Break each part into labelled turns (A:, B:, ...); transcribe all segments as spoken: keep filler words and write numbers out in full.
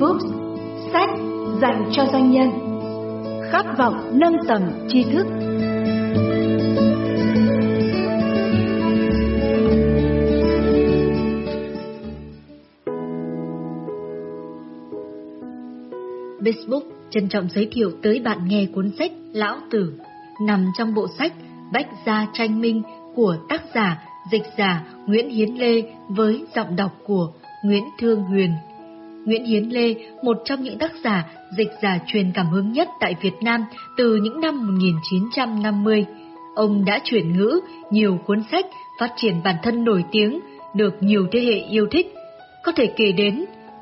A: Books, sách dành cho doanh nhân, khát vọng nâng tầm tri thức.
B: Bizbook trân trọng giới thiệu tới bạn nghe cuốn sách Lão Tử, nằm trong bộ sách Bách Gia Tranh Minh của tác giả, dịch giả Nguyễn Hiến Lê với giọng đọc của Nguyễn Thương Huyền. Nguyễn Hiến Lê, một trong những tác giả, dịch giả truyền cảm hứng nhất tại Việt Nam từ những năm một nghìn chín trăm năm mươi. Ông đã chuyển ngữ nhiều cuốn sách phát triển bản thân nổi tiếng, được nhiều thế hệ yêu thích. Có thể kể đến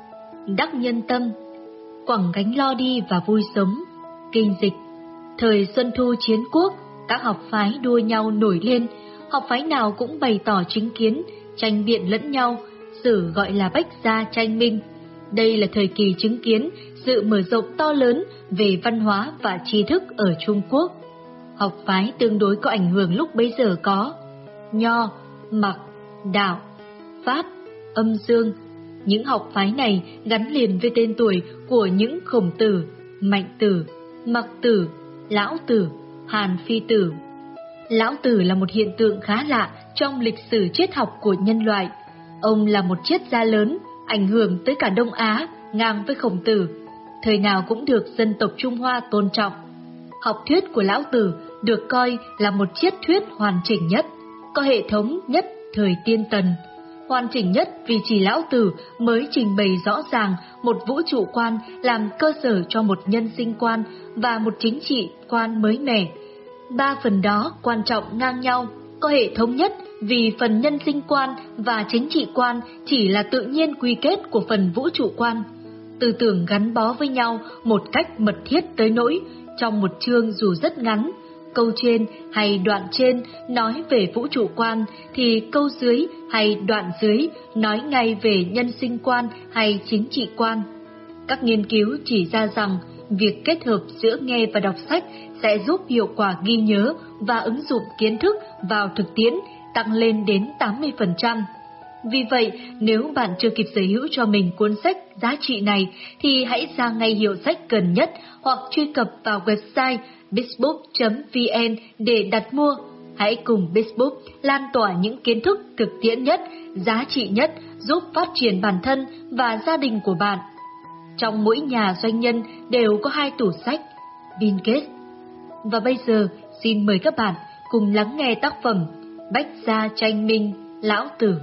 B: Đắc Nhân Tâm, Quẳng Gánh Lo Đi và Vui Sống, Kinh Dịch. Thời Xuân Thu Chiến Quốc, các học phái đua nhau nổi lên, học phái nào cũng bày tỏ chính kiến, tranh biện lẫn nhau, sử gọi là Bách Gia Tranh Minh. Đây là thời kỳ chứng kiến sự mở rộng to lớn về văn hóa và tri thức ở Trung Quốc. Học phái tương đối có ảnh hưởng lúc bấy giờ có Nho, Mặc, Đạo, Pháp, Âm Dương. Những học phái này gắn liền với tên tuổi của những Khổng Tử, Mạnh Tử, Mặc Tử, Lão Tử, Hàn Phi Tử. Lão Tử là một hiện tượng khá lạ trong lịch sử triết học của nhân loại. Ông là một triết gia lớn, ảnh hưởng tới cả Đông Á, ngang với Khổng Tử, thời nào cũng được dân tộc Trung Hoa tôn trọng. Học thuyết của Lão Tử được coi là một triết thuyết hoàn chỉnh nhất, có hệ thống nhất thời Tiên Tần. Hoàn chỉnh nhất vì chỉ Lão Tử mới trình bày rõ ràng một vũ trụ quan làm cơ sở cho một nhân sinh quan và một chính trị quan mới mẻ. Ba phần đó quan trọng ngang nhau, có hệ thống nhất vì phần nhân sinh quan và chính trị quan chỉ là tự nhiên quy kết của phần vũ trụ quan. Tư tưởng gắn bó với nhau một cách mật thiết tới nỗi trong một chương dù rất ngắn, câu trên hay đoạn trên nói về vũ trụ quan thì câu dưới hay đoạn dưới nói ngay về nhân sinh quan hay chính trị quan. Các nghiên cứu chỉ ra rằng việc kết hợp giữa nghe và đọc sách sẽ giúp hiệu quả ghi nhớ và ứng dụng kiến thức vào thực tiễn tăng lên đến tám mươi phần trăm. Vì vậy, nếu bạn chưa kịp sở hữu cho mình cuốn sách giá trị này thì hãy ra ngay hiệu sách gần nhất hoặc truy cập vào website bizbook chấm vn để đặt mua. Hãy cùng Bizbook lan tỏa những kiến thức thực tiễn nhất, giá trị nhất giúp phát triển bản thân và gia đình của bạn. Trong mỗi nhà doanh nhân đều có hai tủ sách, Bill Gates. Và bây giờ, xin mời các bạn cùng lắng nghe tác phẩm Bách Gia Tranh Minh, Lão Tử.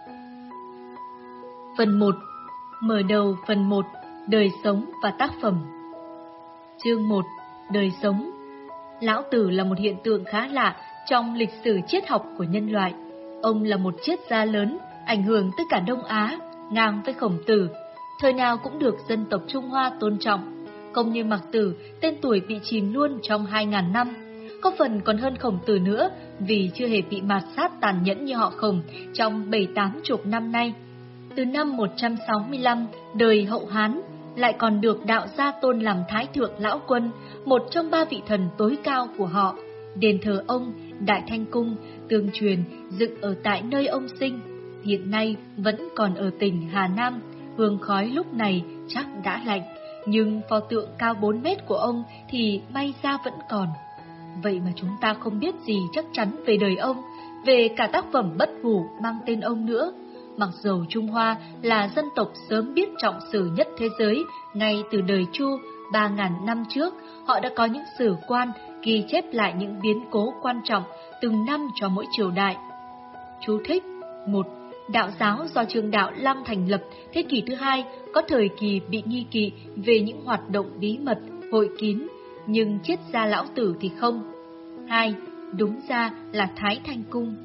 B: Phần một. Mở đầu phần một. Đời sống và tác phẩm. Chương một. Đời sống. Lão Tử là một hiện tượng khá lạ trong lịch sử triết học của nhân loại. Ông là một triết gia lớn, ảnh hưởng tới cả Đông Á, ngang với Khổng Tử, thời nào cũng được dân tộc Trung Hoa tôn trọng. Không như Mặc Tử, tên tuổi bị chìm luôn trong hai ngàn năm. Có phần còn hơn Khổng Tử nữa vì chưa hề bị mạt sát tàn nhẫn như họ Khổng trong bảy tám chục năm nay. Từ năm một trăm sáu mươi lăm, đời Hậu Hán, lại còn được đạo gia tôn làm Thái Thượng Lão Quân, một trong ba vị thần tối cao của họ. Đền thờ ông, Đại Thanh Cung, tương truyền dựng ở tại nơi ông sinh, hiện nay vẫn còn ở tỉnh Hà Nam. Hương khói lúc này chắc đã lạnh, nhưng pho tượng cao bốn mét của ông thì may ra vẫn còn. Vậy mà chúng ta không biết gì chắc chắn về đời ông, về cả tác phẩm bất hủ mang tên ông nữa. Mặc dầu Trung Hoa là dân tộc sớm biết trọng sử nhất thế giới, ngay từ đời Chu ba ngàn năm trước, họ đã có những sử quan ghi chép lại những biến cố quan trọng từng năm cho mỗi triều đại. Chú thích: một. Đạo giáo do Trương Đạo Lăng thành lập thế kỷ thứ hai có thời kỳ bị nghi kỵ về những hoạt động bí mật, hội kín, nhưng triết gia Lão Tử thì không. Hai. Đúng ra là Thái Thanh Cung.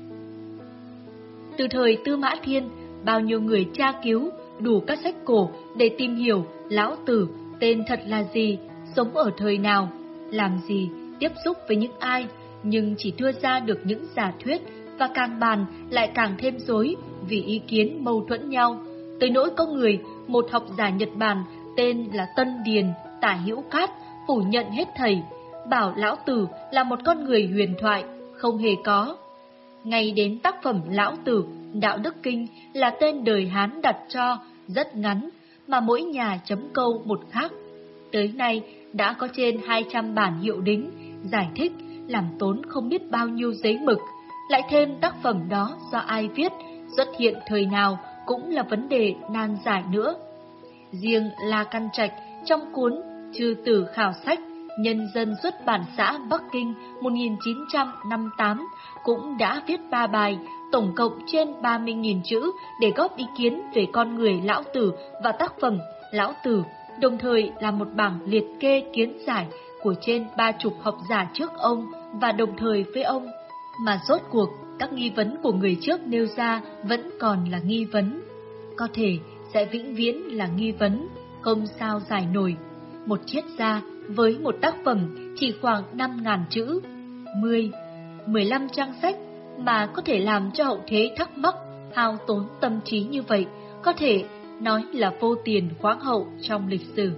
B: Từ thời Tư Mã Thiên, bao nhiêu người tra cứu đủ các sách cổ để tìm hiểu Lão Tử tên thật là gì, sống ở thời nào, làm gì, tiếp xúc với những ai, nhưng chỉ đưa ra được những giả thuyết, và càng bàn lại càng thêm rối vì ý kiến mâu thuẫn nhau. Tới nỗi có người, một học giả Nhật Bản tên là Tân Điền Tả Hữu Cát, phủ nhận hết thầy, bảo Lão Tử là một con người huyền thoại, không hề có. Ngay đến tác phẩm Lão Tử, Đạo Đức Kinh là tên đời Hán đặt cho, rất ngắn, mà mỗi nhà chấm câu một khác. Tới nay đã có trên hai trăm bản hiệu đính, giải thích, làm tốn không biết bao nhiêu giấy mực, lại thêm tác phẩm đó do ai viết, xuất hiện thời nào cũng là vấn đề nan giải nữa. Riêng La Căn Trạch trong cuốn Chư Tử Khảo Sách Nhân dân xuất bản xã Bắc Kinh một nghìn chín trăm năm mươi tám cũng đã viết ba bài, tổng cộng trên ba mươi nghìn chữ để góp ý kiến về con người Lão Tử và tác phẩm Lão Tử, đồng thời là một bảng liệt kê kiến giải của trên ba chục học giả trước ông và đồng thời với ông. Mà rốt cuộc, các nghi vấn của người trước nêu ra vẫn còn là nghi vấn. Có thể sẽ vĩnh viễn là nghi vấn, không sao giải nổi. Một triết gia với một tác phẩm chỉ khoảng năm ngàn chữ, mười, mười lăm trang sách mà có thể làm cho hậu thế thắc mắc, hao tốn tâm trí như vậy, có thể nói là vô tiền khoáng hậu trong lịch sử.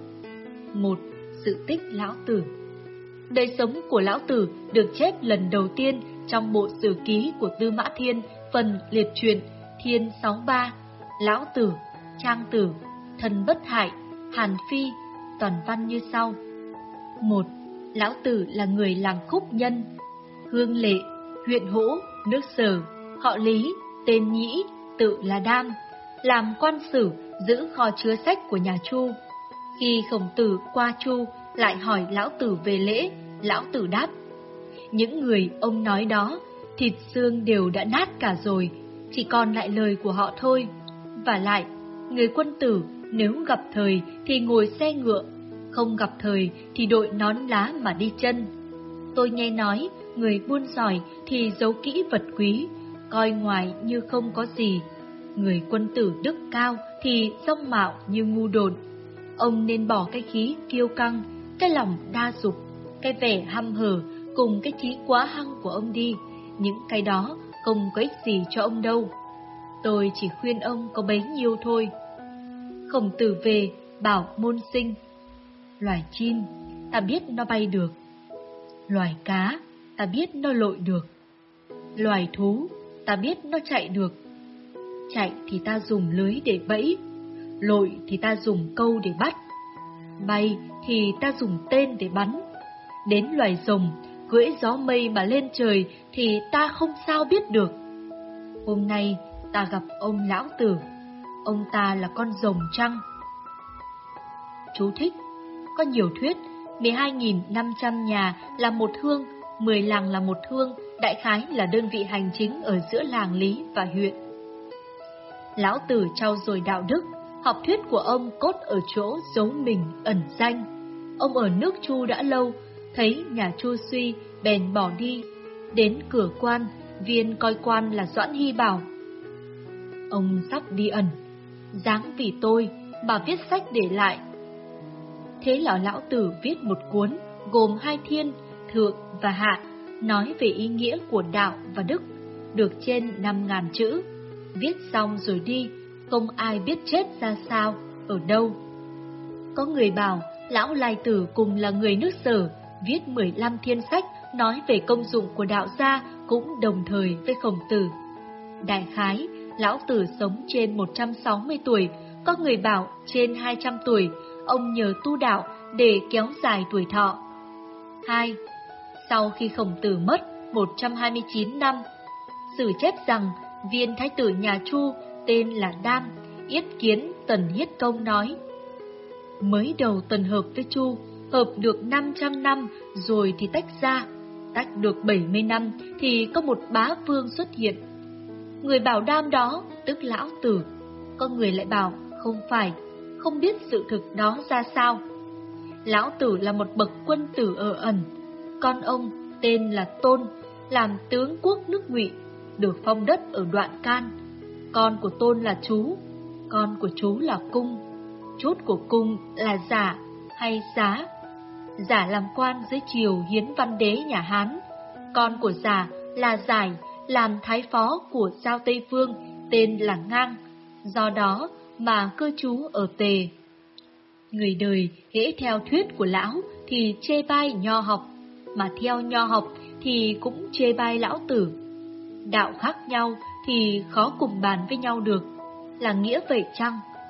B: Một. Sự tích Lão Tử. Đời sống của Lão Tử được chép lần đầu tiên trong bộ sử ký của Tư Mã Thiên, phần liệt truyện Thiên sáu mươi ba, Lão Tử, Trang Tử, Thần Bất Hại, Hàn Phi, toàn văn như sau. Một. Lão Tử là người làng Khúc Nhân, Hương Lệ, huyện Hỗ, nước Sở, họ Lý, tên Nhĩ, tự là Đam, làm quan sử giữ kho chứa sách của nhà Chu. Khi Khổng Tử qua Chu lại hỏi Lão Tử về lễ, Lão Tử đáp: những người ông nói đó, thịt xương đều đã nát cả rồi, chỉ còn lại lời của họ thôi. Và lại, người quân tử nếu gặp thời thì ngồi xe ngựa, không gặp thời thì đội nón lá mà đi chân. Tôi nghe nói, người buôn giỏi thì giấu kỹ vật quý, coi ngoài như không có gì. Người quân tử đức cao thì dông mạo như ngu độn. Ông nên bỏ cái khí kiêu căng, cái lòng đa dục, cái vẻ hăm hở cùng cái trí quá hăng của ông đi. Những cái đó không có ích gì cho ông đâu. Tôi chỉ khuyên ông có bấy nhiêu thôi. Khổng Tử về bảo môn sinh: loài chim ta biết nó bay được, loài cá ta biết nó lội được, loài thú ta biết nó chạy được. Chạy thì ta dùng lưới để bẫy, lội thì ta dùng câu để bắt, bay thì ta dùng tên để bắn. Đến loài rồng cưỡi gió mây mà lên trời thì ta không sao biết được. Hôm nay ta gặp ông Lão Tử, ông ta là con rồng trăng. Chú thích: có nhiều thuyết mười hai nghìn năm trăm nhà là một hương, mười làng là một hương, đại khái là đơn vị hành chính ở giữa làng lý và huyện. Lão Tử trau dồi đạo đức, học thuyết của ông cốt ở chỗ giấu mình ẩn danh. Ông ở nước Chu đã lâu, thấy nhà Chu suy, bèn bỏ đi. Đến cửa quan, viên coi quan là Doãn Hy bảo: ông sắp đi ẩn, dáng vì tôi mà viết sách để lại. Thế là Lão Tử viết một cuốn gồm hai thiên, thượng và hạ, nói về ý nghĩa của đạo và đức, được trên năm ngàn chữ. Viết xong rồi đi, không ai biết chết ra sao, ở đâu. Có người bảo Lão Lai Tử cùng là người nước Sở, viết mười lăm thiên sách nói về công dụng của đạo gia cũng đồng thời với Khổng Tử. Đại khái, Lão Tử sống trên một trăm sáu mươi tuổi, có người bảo trên hai trăm tuổi, ông nhờ tu đạo để kéo dài tuổi thọ. Hai. Sau khi Khổng Tử mất một trăm hai mươi chín năm, sử chép rằng viên thái tử nhà Chu tên là Đam, yết kiến Tần Hiết Công nói: mới đầu Tần hợp với Chu, hợp được năm trăm năm rồi thì tách ra, tách được bảy mươi năm thì có một bá vương xuất hiện. Người bảo Đam đó tức Lão Tử, có người lại bảo không phải, không biết sự thực đó ra sao. Lão Tử là một bậc quân tử ở ẩn, con ông tên là Tôn, làm tướng quốc nước Ngụy, được phong đất ở Đoạn Can. Con của Tôn là Chú, con của Chú là Cung, chốt của Cung là Giả hay Giá. Giả làm quan dưới triều Hiến Văn Đế nhà Hán, con của Giả là Giải, làm thái phó của Giao Tây Vương, tên là Ngang, do đó mà cư trú ở Tề. Người đời hễ theo thuyết của Lão thì chê bai Nho học, mà theo Nho học thì cũng chê bai Lão Tử. Đạo khác nhau thì khó cùng bàn với nhau được, là nghĩa vậy chăng?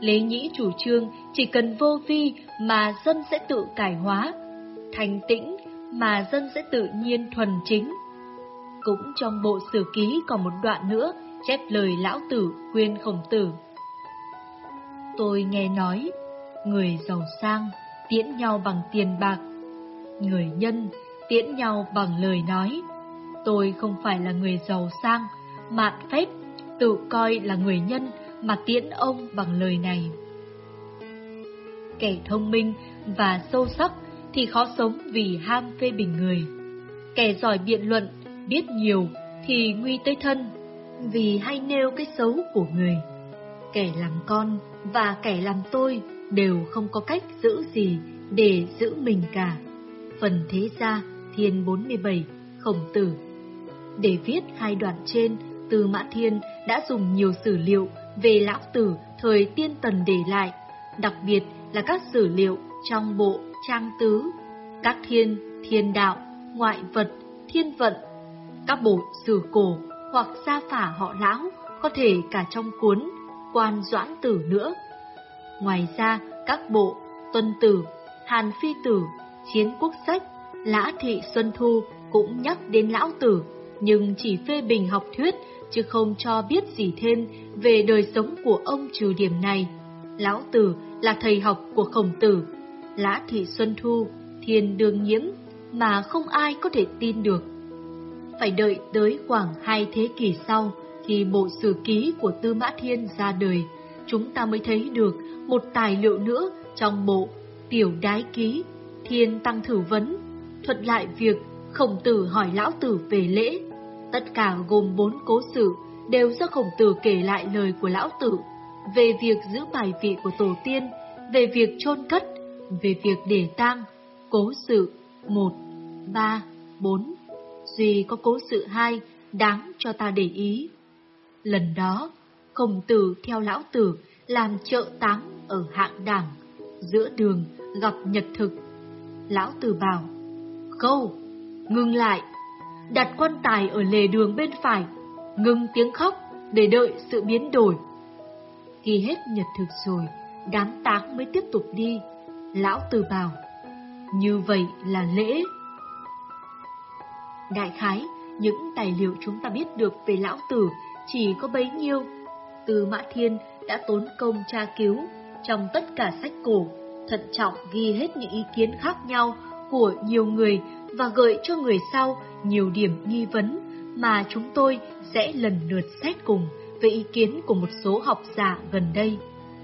B: Lê Nhĩ chủ trương chỉ cần vô vi mà dân sẽ tự cải hóa, thanh tĩnh mà dân sẽ tự nhiên thuần chính. Cũng trong bộ Sử Ký còn một đoạn nữa chép lời Lão Tử khuyên Khổng Tử. Tôi nghe nói, người giàu sang tiễn nhau bằng tiền bạc, người nhân tiễn nhau bằng lời nói. Tôi không phải là người giàu sang, mạn phép, tự coi là người nhân mà tiễn ông bằng lời này. Kẻ thông minh và sâu sắc thì khó sống vì ham phê bình người. Kẻ giỏi biện luận, biết nhiều thì nguy tới thân, vì hay nêu cái xấu của người. Kẻ làm con và kẻ làm tôi đều không có cách giữ gì để giữ mình cả. Phần Thế Gia, Thiên bốn mươi bảy, Khổng Tử. Để viết hai đoạn trên, Tư Mã Thiên đã dùng nhiều sử liệu về Lão Tử thời Tiên Tần để lại, đặc biệt là các sử liệu trong bộ Trang Tứ, các thiên, thiên đạo, ngoại vật, thiên vận, các bộ sử cổ hoặc gia phả họ Lão, có thể cả trong cuốn Quan Doãn Tử nữa. Ngoài ra, các bộ Tuân Tử, Hàn Phi Tử, Chiến Quốc Sách, Lã Thị Xuân Thu cũng nhắc đến Lão Tử, nhưng chỉ phê bình học thuyết, chứ không cho biết gì thêm về đời sống của ông trừ điểm này. Lão Tử là thầy học của Khổng Tử, Lã Thị Xuân Thu, Thiên Đương Nhiễm, mà không ai có thể tin được. Phải đợi tới khoảng hai thế kỷ sau, khi bộ Sử Ký của Tư Mã Thiên ra đời, chúng ta mới thấy được một tài liệu nữa trong bộ Tiểu Đái Ký, Thiên Tăng Thử Vấn, thuật lại việc Khổng Tử hỏi Lão Tử về lễ. Tất cả gồm bốn cố sự, đều do Khổng Tử kể lại lời của Lão Tử về việc giữ bài vị của tổ tiên, về việc chôn cất, về việc để tang. Cố sự một, ba, bốn. Duy có cố sự hai đáng cho ta để ý. Lần đó, Khổng Tử theo Lão Tử làm trợ táng ở Hạng Đảng, giữa đường gặp nhật thực. Lão Tử bảo: Khâu, ngừng lại, đặt quan tài ở lề đường bên phải, ngừng tiếng khóc để đợi sự biến đổi. Khi hết nhật thực rồi, đám táng mới tiếp tục đi. Lão Tử bảo: Như vậy là lễ. Đại khái, những tài liệu chúng ta biết được về Lão Tử chỉ có bấy nhiêu. Tư Mã Thiên đã tốn công tra cứu trong tất cả sách cổ, thận trọng ghi hết những ý kiến khác nhau của nhiều người và gợi cho người sau nhiều điểm nghi vấn mà chúng tôi sẽ lần lượt xét cùng về ý kiến của một số học giả gần đây.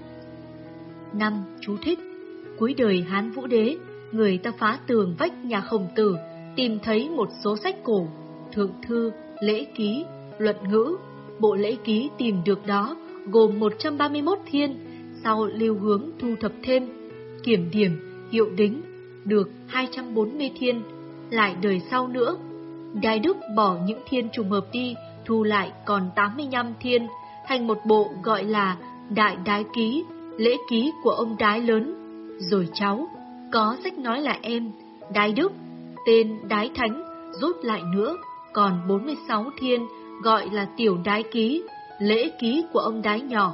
B: Năm. Chú thích. Cuối đời Hán Vũ Đế, người ta phá tường vách nhà Khổng Tử, tìm thấy một số sách cổ, Thượng Thư, Lễ Ký, Luận Ngữ. Bộ Lễ Ký tìm được đó gồm một trăm ba mươi mốt thiên, sau Lưu Hướng thu thập thêm, kiểm điểm, hiệu đính, được hai trăm bốn mươi thiên. Lại đời sau nữa, Đái Đức bỏ những thiên trùng hợp đi, thu lại còn tám mươi lăm thiên, thành một bộ gọi là Đại Đái Ký, Lễ Ký của ông Đái lớn. Rồi cháu, có sách nói là em, Đái Đức, tên Đái Thánh, rút lại nữa, còn bốn mươi sáu thiên, gọi là Tiểu Đái Ký, Lễ Ký của ông Đái nhỏ.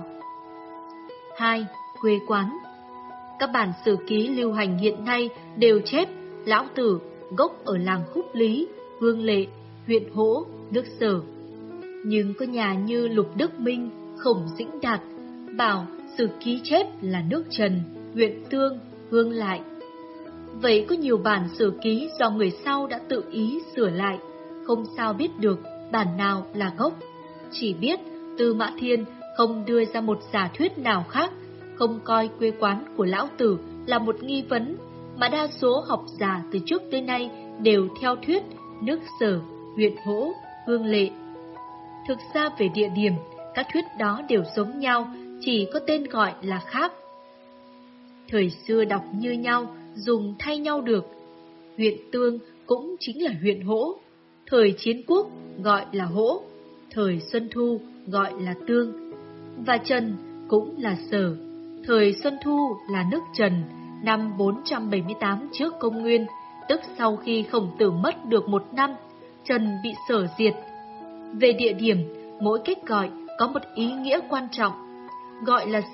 B: Hai. Quê quán. Các bản sử ký lưu hành hiện nay đều chép Lão Tử gốc ở làng Khúc Lý, Hương Lệ, huyện Hỗ, nước Sở. Nhưng có nhà như Lục Đức Minh, Khổng Dĩnh Đạt bảo sử ký chép là nước Trần, huyện Tương, Hương Lại. Vậy có nhiều bản sử ký do người sau đã tự ý sửa lại, không sao biết được bản nào là gốc. Chỉ biết Tư Mã Thiên không đưa ra một giả thuyết nào khác, không coi quê quán của Lão Tử là một nghi vấn, mà đa số học giả từ trước tới nay đều theo thuyết nước Sở, huyện Hỗ, Hương Lệ. Thực ra về địa điểm, các thuyết đó đều giống nhau, chỉ có tên gọi là khác. Thời xưa đọc như nhau, dùng thay nhau được. Huyện Tương cũng chính là huyện Hỗ, thời Chiến Quốc gọi là Hỗ, thời Xuân Thu gọi là Tương. Và Trần cũng là Sở, thời Xuân Thu là nước Trần, năm bốn trăm bảy mươi tám trước công nguyên, tức sau khi Khổng Tử mất được một năm, Trần bị Sở diệt. Về địa điểm, mỗi cách gọi có một ý nghĩa quan trọng. Gọi là Sở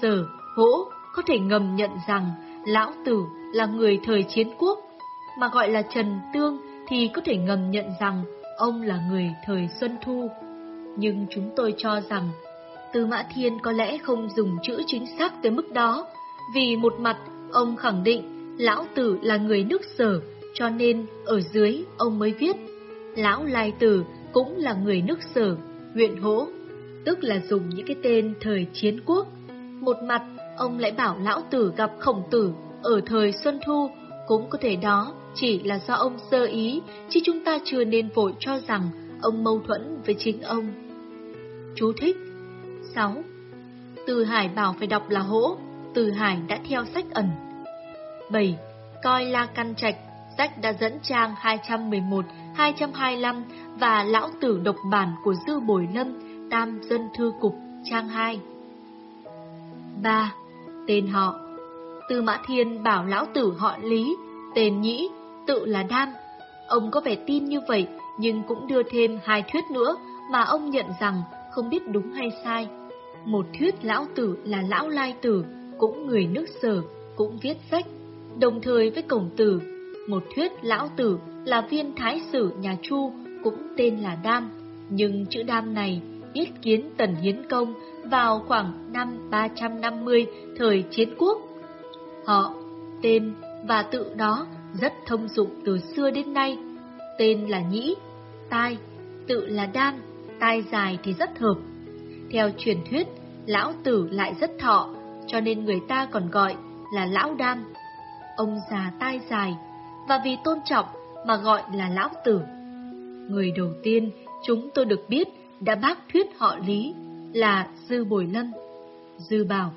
B: Hỗ có thể ngầm nhận rằng Lão Tử là người thời chiến quốc, mà gọi là Trần Tương thì có thể ngầm nhận rằng ông là người thời Xuân Thu. Nhưng chúng tôi cho rằng Tư Mã Thiên có lẽ không dùng chữ chính xác tới mức đó, vì một mặt ông khẳng định Lão Tử là người nước Sở, cho nên ở dưới ông mới viết Lão Lai Tử cũng là người nước Sở, huyện Hỗ, tức là dùng những cái tên thời chiến quốc. Một mặt ông lại bảo Lão Tử gặp Khổng Tử ở thời Xuân Thu, cũng có thể đó chỉ là do ông sơ ý, chứ chúng ta chưa nên vội cho rằng ông mâu thuẫn với chính ông. Chú thích sáu. Từ Hải bảo phải đọc là Hỗ, Từ Hải đã theo sách ẩn. bảy. Coi La Căn Trạch, sách đã dẫn trang hai trăm mười một, hai trăm hai mươi lăm và Lão Tử độc bản của Dư Bồi Lâm, Tam Dân Thư Cục, trang hai. ba. Tên họ. Tư Mã Thiên bảo Lão Tử họ Lý, tên Nhĩ, tự là Đam. Ông có vẻ tin như vậy, nhưng cũng đưa thêm hai thuyết nữa mà ông nhận rằng không biết đúng hay sai. Một thuyết Lão Tử là Lão Lai Tử, cũng người nước Sở, cũng viết sách, đồng thời với Khổng Tử. Một thuyết Lão Tử là viên thái sử nhà Chu, cũng tên là Đam, nhưng chữ Đam này yết kiến Tần Hiến Công vào khoảng năm ba trăm năm mươi thời chiến quốc. Họ, tên và tự đó rất thông dụng từ xưa đến nay. Tên là Nhĩ, tai, tự là Đam, tai dài thì rất hợp. Theo truyền thuyết, Lão Tử lại rất thọ, cho nên người ta còn gọi là Lão Đam. Ông già tai dài, và vì tôn trọng mà gọi là Lão Tử. Người đầu tiên chúng tôi được biết đã bác thuyết họ Lý là Dư Bồi Lâm. Dư bảo: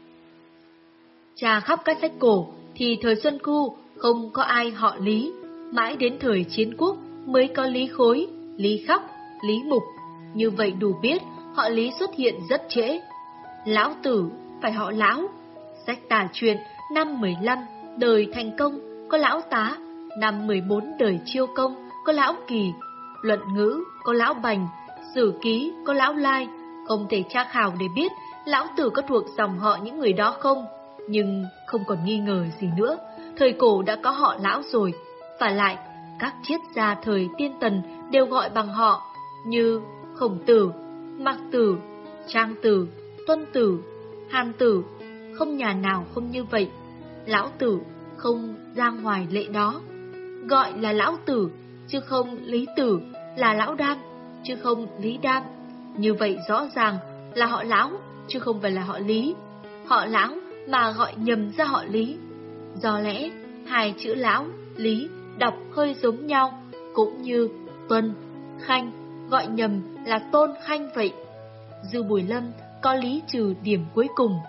B: tra khắp các sách cổ thì thời Xuân Thu không có ai họ Lý, mãi đến thời chiến quốc mới có Lý Khối, Lý Khắc, Lý Mục. Như vậy đủ biết họ Lý xuất hiện rất trễ. Lão Tử phải họ Lão. Sách tả truyện năm mười lăm đời Thành Công có Lão Tá, năm mười bốn đời Chiêu Công có Lão Kỳ, Luận Ngữ có Lão Bành, Sử Ký có Lão Lai. Không thể tra khảo để biết Lão Tử có thuộc dòng họ những người đó không, nhưng không còn nghi ngờ gì nữa, thời cổ đã có họ Lão rồi. Và lại, các triết gia thời Tiên Tần đều gọi bằng họ, như Khổng Tử, Mạc Tử, Trang Tử, Tuân Tử, Hàn Tử, không nhà nào không như vậy. Lão Tử không ra ngoài lệ đó, gọi là Lão Tử, chứ không Lý Tử, là Lão Đam, chứ không Lý Đam. Như vậy rõ ràng là họ Lão, chứ không phải là họ Lý. Họ Lão mà gọi nhầm ra họ Lý. Do lẽ hai chữ Lão, Lý đọc hơi giống nhau, cũng như Tuân, Khanh gọi nhầm là Tôn Khanh vậy. Dư Bồi Lâm có lý trừ điểm cuối cùng.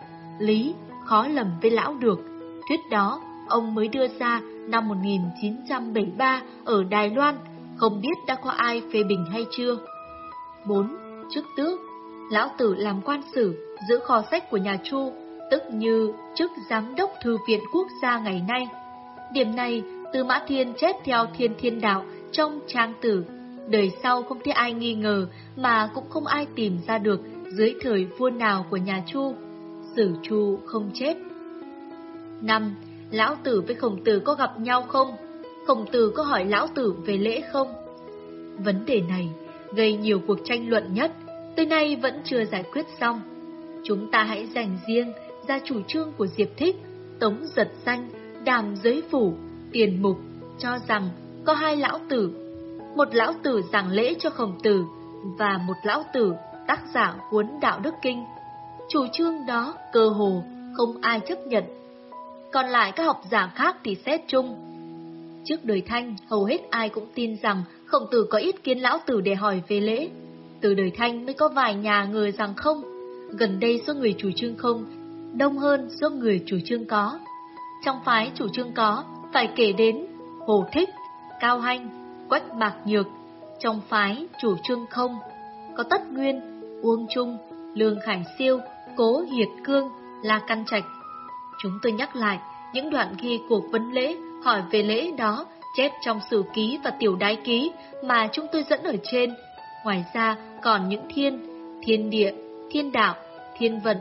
B: Lý khó lầm với Lão được. Thuyết đó ông mới đưa ra năm một nghìn chín trăm bảy mươi ba ở Đài Loan, không biết đã có ai phê bình hay chưa. bốn. Chức tước. Lão Tử làm quan sử giữ kho sách của nhà Chu, tức như chức giám đốc thư viện quốc gia ngày nay. Điểm này Tư Mã Thiên chép theo Thiên Thiên Đạo trong Trang Tử. Đời sau không thấy ai nghi ngờ, mà cũng không ai tìm ra được dưới thời vua nào của nhà Chu. Sử Chu không chép. năm. Lão Tử với Khổng Tử có gặp nhau không? Khổng Tử có hỏi Lão Tử về lễ không? Vấn đề này gây nhiều cuộc tranh luận nhất, tới nay vẫn chưa giải quyết xong. Chúng ta hãy dành riêng ra chủ trương của Diệp Thích, Tống Giật Danh, Đàm Giới Phủ, Tiền Mục, cho rằng có hai Lão Tử. Một Lão Tử giảng lễ cho Khổng Tử, và một Lão Tử tác giả cuốn Đạo Đức Kinh. Chủ trương đó cơ hồ không ai chấp nhận. Còn lại các học giả khác thì xét chung. Trước đời Thanh, hầu hết ai cũng tin rằng Khổng Tử có ý kiến Lão Tử để hỏi về lễ. Từ đời Thanh mới có vài nhà ngờ rằng không. Gần đây số người chủ trương không đông hơn số người chủ trương có. Trong phái chủ trương có phải kể đến Hồ Thích, Cao Hanh, Quách Mạc Nhược. Trong phái chủ trương không có Tất Nguyên, Uông Trung, Lương Khải Siêu, Cố Hiệt Cương, La Căn Trạch. Chúng tôi nhắc lại những đoạn ghi cuộc vấn lễ, hỏi về lễ đó chép trong Sử Ký và Tiểu Đái Ký mà chúng tôi dẫn ở trên. Ngoài ra còn những thiên, thiên địa, thiên đạo, thiên vận,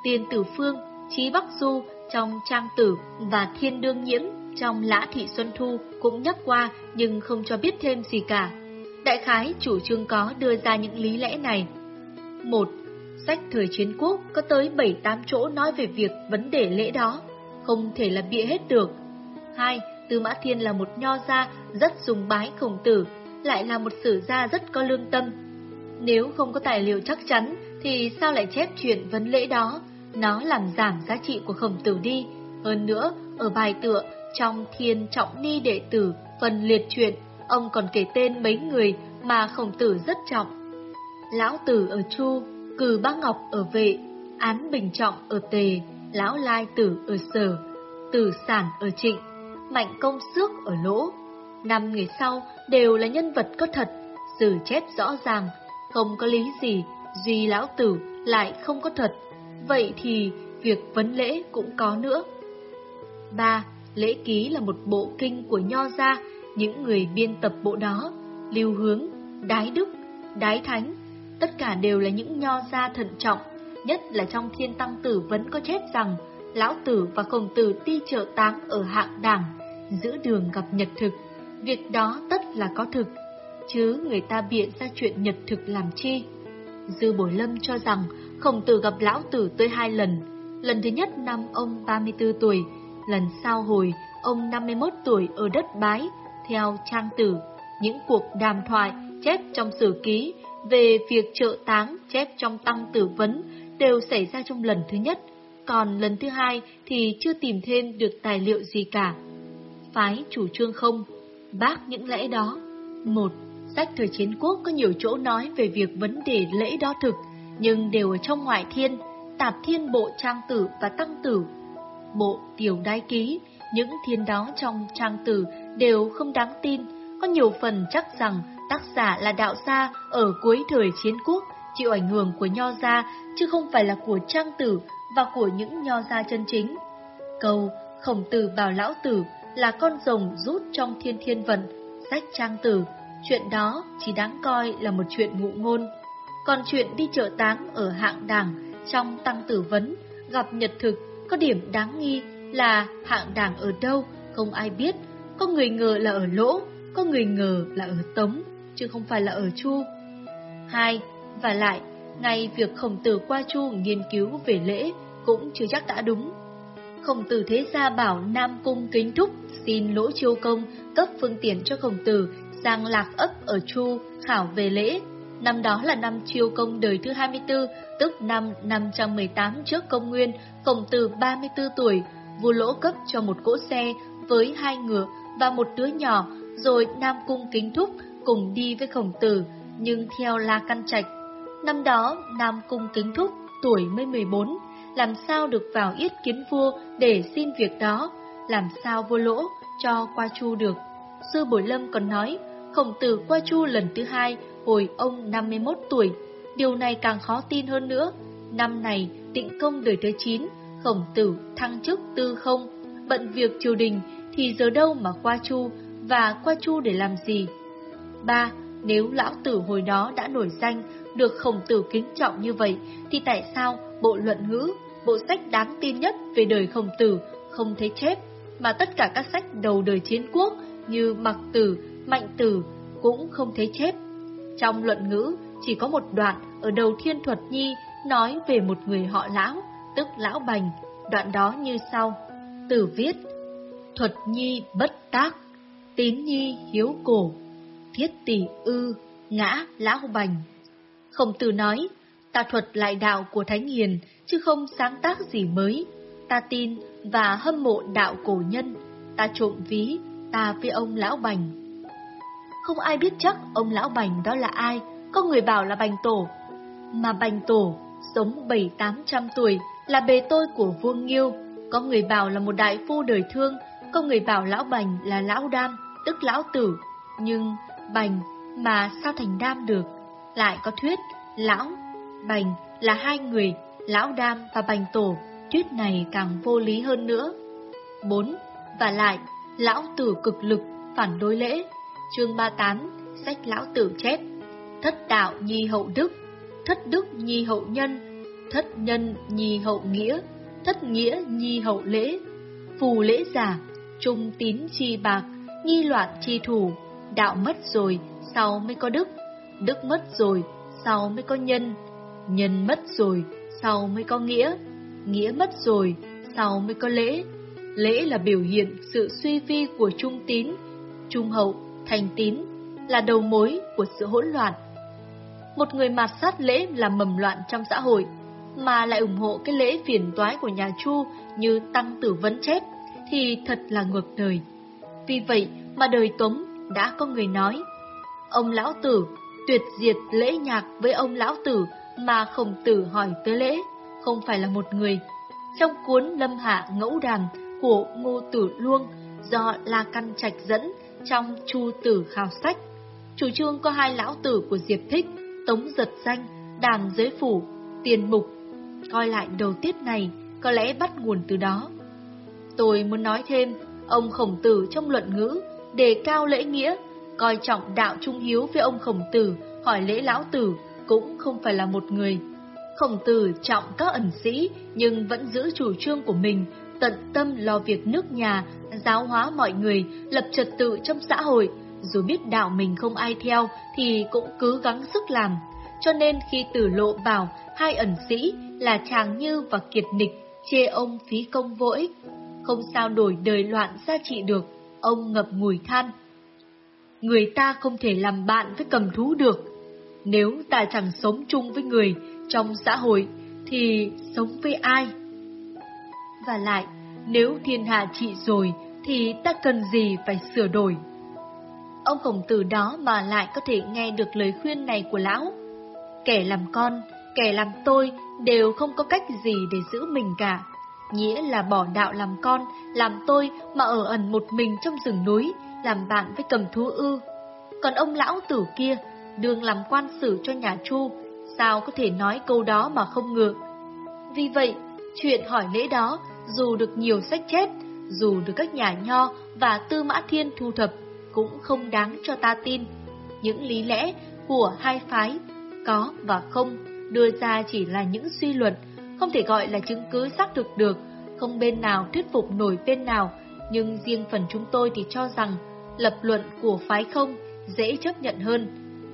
B: Tiền Tử Phương, Chí Bắc Du trong Trang Tử và Thiên Đương Nhiễm trong Lã Thị Xuân Thu cũng nhắc qua nhưng không cho biết thêm gì cả. Đại khái chủ trương có đưa ra những lý lẽ này. Một, sách thời chiến quốc có tới bảy tám chỗ nói về việc vấn đề lễ đó, không thể là bịa hết được. Hai, Tư Mã Thiên là một nho gia rất sùng bái Khổng Tử, lại là một sử gia rất có lương tâm. Nếu không có tài liệu chắc chắn thì sao lại chép chuyện vấn lễ đó, nó làm giảm giá trị của Khổng Tử đi. Hơn nữa, ở bài tựa trong Thiên Trọng Ni Đệ Tử phần liệt truyện, ông còn kể tên mấy người mà Khổng Tử rất trọng. Lão Tử ở Chu, Cừ Bá Ngọc ở Vệ, Án Bình Trọng ở Tề, Lão Lai Tử ở Sở, Tử Sản ở Trịnh, Mạnh Công Xước ở Lỗ. Năm người sau đều là nhân vật có thật, sử chép rõ ràng, không có lý gì duy Lão Tử lại không có thật. Vậy thì việc vấn lễ cũng có nữa. Ba, Lễ Ký là một bộ kinh của nho gia, những người biên tập bộ đó, Lưu Hướng, Đái Đức, Đái Thánh, tất cả đều là những nho gia thận trọng, nhất là trong Thiên Tăng Tử vẫn có chép rằng Lão Tử và Khổng Tử đi chợ táng ở Hạng Đảng, giữa đường gặp nhật thực, việc đó tất là có thực, chứ người ta bịa ra chuyện nhật thực làm chi. Dư Bồi Lâm cho rằng Khổng Tử gặp Lão Tử tới hai lần, lần thứ nhất năm ông ba mươi tư tuổi, lần sau hồi ông năm mươi mốt tuổi ở đất Bái. Theo Trang Tử, những cuộc đàm thoại chép trong sử ký về việc chợ táng chép trong Tăng Tử Vấn đều xảy ra trong lần thứ nhất, còn lần thứ hai thì chưa tìm thêm được tài liệu gì cả. Phái chủ trương không bác những lẽ đó. Một, sách thời chiến quốc có nhiều chỗ nói về việc vấn đề lễ đó thực, nhưng đều ở trong Ngoại Thiên, Tạp Thiên Bộ Trang Tử và Tăng Tử. Bộ Tiểu Đái Ký, những thiên đó trong Trang Tử đều không đáng tin, có nhiều phần chắc rằng tác giả là đạo gia ở cuối thời chiến quốc, chịu ảnh hưởng của nho gia, chứ không phải là của Trang Tử và của những nho gia chân chính. Câu Khổng Tử bảo Lão Tử là con rồng rút trong Thiên Thiên Vận, sách Trang Tử, chuyện đó chỉ đáng coi là một chuyện ngụ ngôn. Còn chuyện đi chợ táng ở Hạng Đảng trong Tăng Tử Vấn gặp nhật thực, có điểm đáng nghi là Hạng Đảng ở đâu không ai biết, có người ngờ là ở Lỗ, có người ngờ là ở Tống, chứ không phải là ở Chu. Hai, và lại, ngay việc Khổng Tử qua Chu nghiên cứu về lễ cũng chưa chắc đã đúng. Khổng Tử thế gia bảo Nam Cung Kính Thúc xin Lỗ Chiêu Công cấp phương tiện cho Khổng Tử sang Lạc Ấp ở Chu khảo về lễ. Năm đó là năm Chiêu Công đời thứ hai mươi tư, tức năm năm trăm mười tám trước công nguyên. Khổng Tử ba mươi tư tuổi, vua Lỗ cấp cho một cỗ xe với hai ngựa và một đứa nhỏ, rồi Nam Cung Kính Thúc cùng đi với Khổng Tử, nhưng theo La Căn Trạch. Năm đó Nam Cung Kính Thúc tuổi mới mười bốn, làm sao được vào yết kiến vua để xin việc đó, làm sao vua Lỗ cho qua Chu được. Sư Bồi Lâm còn nói Khổng Tử qua Chu lần thứ hai hồi ông năm mươi mốt tuổi. Điều này càng khó tin hơn nữa. Năm này Tịnh Công đời thứ chín, Khổng Tử thăng chức tư không, bận việc triều đình thì giờ đâu mà qua Chu, và qua Chu để làm gì? Ba, nếu Lão Tử hồi đó đã nổi danh, được Khổng Tử kính trọng như vậy, thì tại sao bộ luận ngữ, bộ sách đáng tin nhất về đời Khổng Tử không thấy chép, mà tất cả các sách đầu đời chiến quốc như Mặc Tử, Mạnh Tử cũng không thấy chép? Trong luận ngữ chỉ có một đoạn ở đầu Thiên Thuật Nhi nói về một người họ Lão, tức Lão Bành. Đoạn đó như sau: Tử viết: Thuật Nhi bất tác, Tín Nhi hiếu cổ, Thiết Tỷ ư, ngã Lão Bành. Khổng Tử nói: ta thuật lại đạo của Thánh Hiền, chứ không sáng tác gì mới. Ta tin và hâm mộ đạo cổ nhân, ta trộm ví ta với ông Lão Bành. Không ai biết chắc ông Lão Bành đó là ai. Có người bảo là Bành Tổ, mà Bành Tổ sống bảy tám trăm tuổi, là bề tôi của vua Nghiêu. Có người bảo là một đại phu đời Thương, có người bảo Lão Bành là Lão Đam, tức Lão Tử. Nhưng Bành mà sao thành Đam được? Lại có thuyết Lão, Bành là hai người, Lão Đam và Bành Tổ. Thuyết này càng vô lý hơn nữa. Bốn, và lại Lão Tử cực lực phản đối lễ. Chương ba mươi tám, sách Lão Tử chép: Thất đạo nhi hậu đức, thất đức nhi hậu nhân, thất nhân nhi hậu nghĩa, thất nghĩa nhi hậu lễ. Phù lễ giả, trung tín chi bạc, nhi loạn chi thủ. Đạo mất rồi, sau mới có đức. Đức mất rồi, sau mới có nhân. Nhân mất rồi, sau mới có nghĩa. Nghĩa mất rồi, sau mới có lễ. Lễ là biểu hiện sự suy vi của trung tín. Trung hậu, thành tín là đầu mối của sự hỗn loạn. Một người mạt sát lễ là mầm loạn trong xã hội, mà lại ủng hộ cái lễ phiền toái của nhà Chu như Tăng Tử Vấn chép, thì thật là ngược đời. Vì vậy mà đời Tống đã có người nói: ông lão tử tuyệt diệt lễ nhạc với ông lão tử mà Khổng Tử hỏi tới lễ, không phải là một người. Trong cuốn Lâm Hạ Ngẫu Đàm của Ngô Tử Luông do La Căn Trạch dẫn trong Chu Tử Khảo Sách, chủ trương có hai lão tử của Diệp Thích, Tống Giật Danh, Đàm Giới Phủ, Tiền Mục. Coi lại đầu tiết này, có lẽ bắt nguồn từ đó. Tôi muốn nói thêm, ông Khổng Tử trong luận ngữ đề cao lễ nghĩa, coi trọng đạo trung hiếu với ông Khổng Tử hỏi lễ lão tử cũng không phải là một người. Khổng Tử trọng các ẩn sĩ nhưng vẫn giữ chủ trương của mình, tận tâm lo việc nước nhà, giáo hóa mọi người, lập trật tự trong xã hội. Dù biết đạo mình không ai theo thì cũng cứ gắng sức làm. Cho nên khi Tử Lộ bảo hai ẩn sĩ là Tràng Như và Kiệt Nịch chê ông phí công vô ích, không sao đổi đời loạn gia trị được, ông ngập ngùi than: người ta không thể làm bạn với cầm thú được. Nếu ta chẳng sống chung với người trong xã hội thì sống với ai? Và lại, nếu thiên hạ trị rồi thì ta cần gì phải sửa đổi? Ông Khổng Tử đó mà lại có thể nghe được lời khuyên này của lão. Kẻ làm con, kẻ làm tôi đều không có cách gì để giữ mình cả. Nghĩa là bỏ đạo làm con, làm tôi mà ở ẩn một mình trong rừng núi, làm bạn với cầm thú ư? Còn ông lão tử kia, đương làm quan sử cho nhà Chu, sao có thể nói câu đó mà không ngượng? Vì vậy, chuyện hỏi lễ đó, dù được nhiều sách chép, dù được các nhà Nho và Tư Mã Thiên thu thập, cũng không đáng cho ta tin. Những lý lẽ của hai phái, có và không, đưa ra chỉ là những suy luận, không thể gọi là chứng cứ xác thực được, không bên nào thuyết phục nổi bên nào. Nhưng riêng phần chúng tôi thì cho rằng, lập luận của phái không dễ chấp nhận hơn.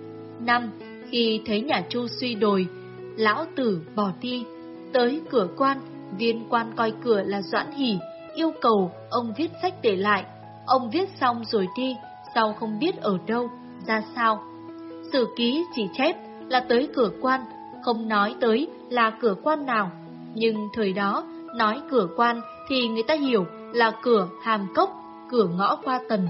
B: Năm, khi thấy nhà Chu suy đồi, lão tử bỏ đi, tới cửa quan, viên quan coi cửa là Doãn Hỷ, yêu cầu ông viết sách để lại. Ông viết xong rồi đi, sau không biết ở đâu, ra sao. Sử ký chỉ chép là tới cửa quan, không nói tới là cửa quan nào. Nhưng thời đó, nói cửa quan thì người ta hiểu là cửa Hàm Cốc, cửa ngõ qua Tần.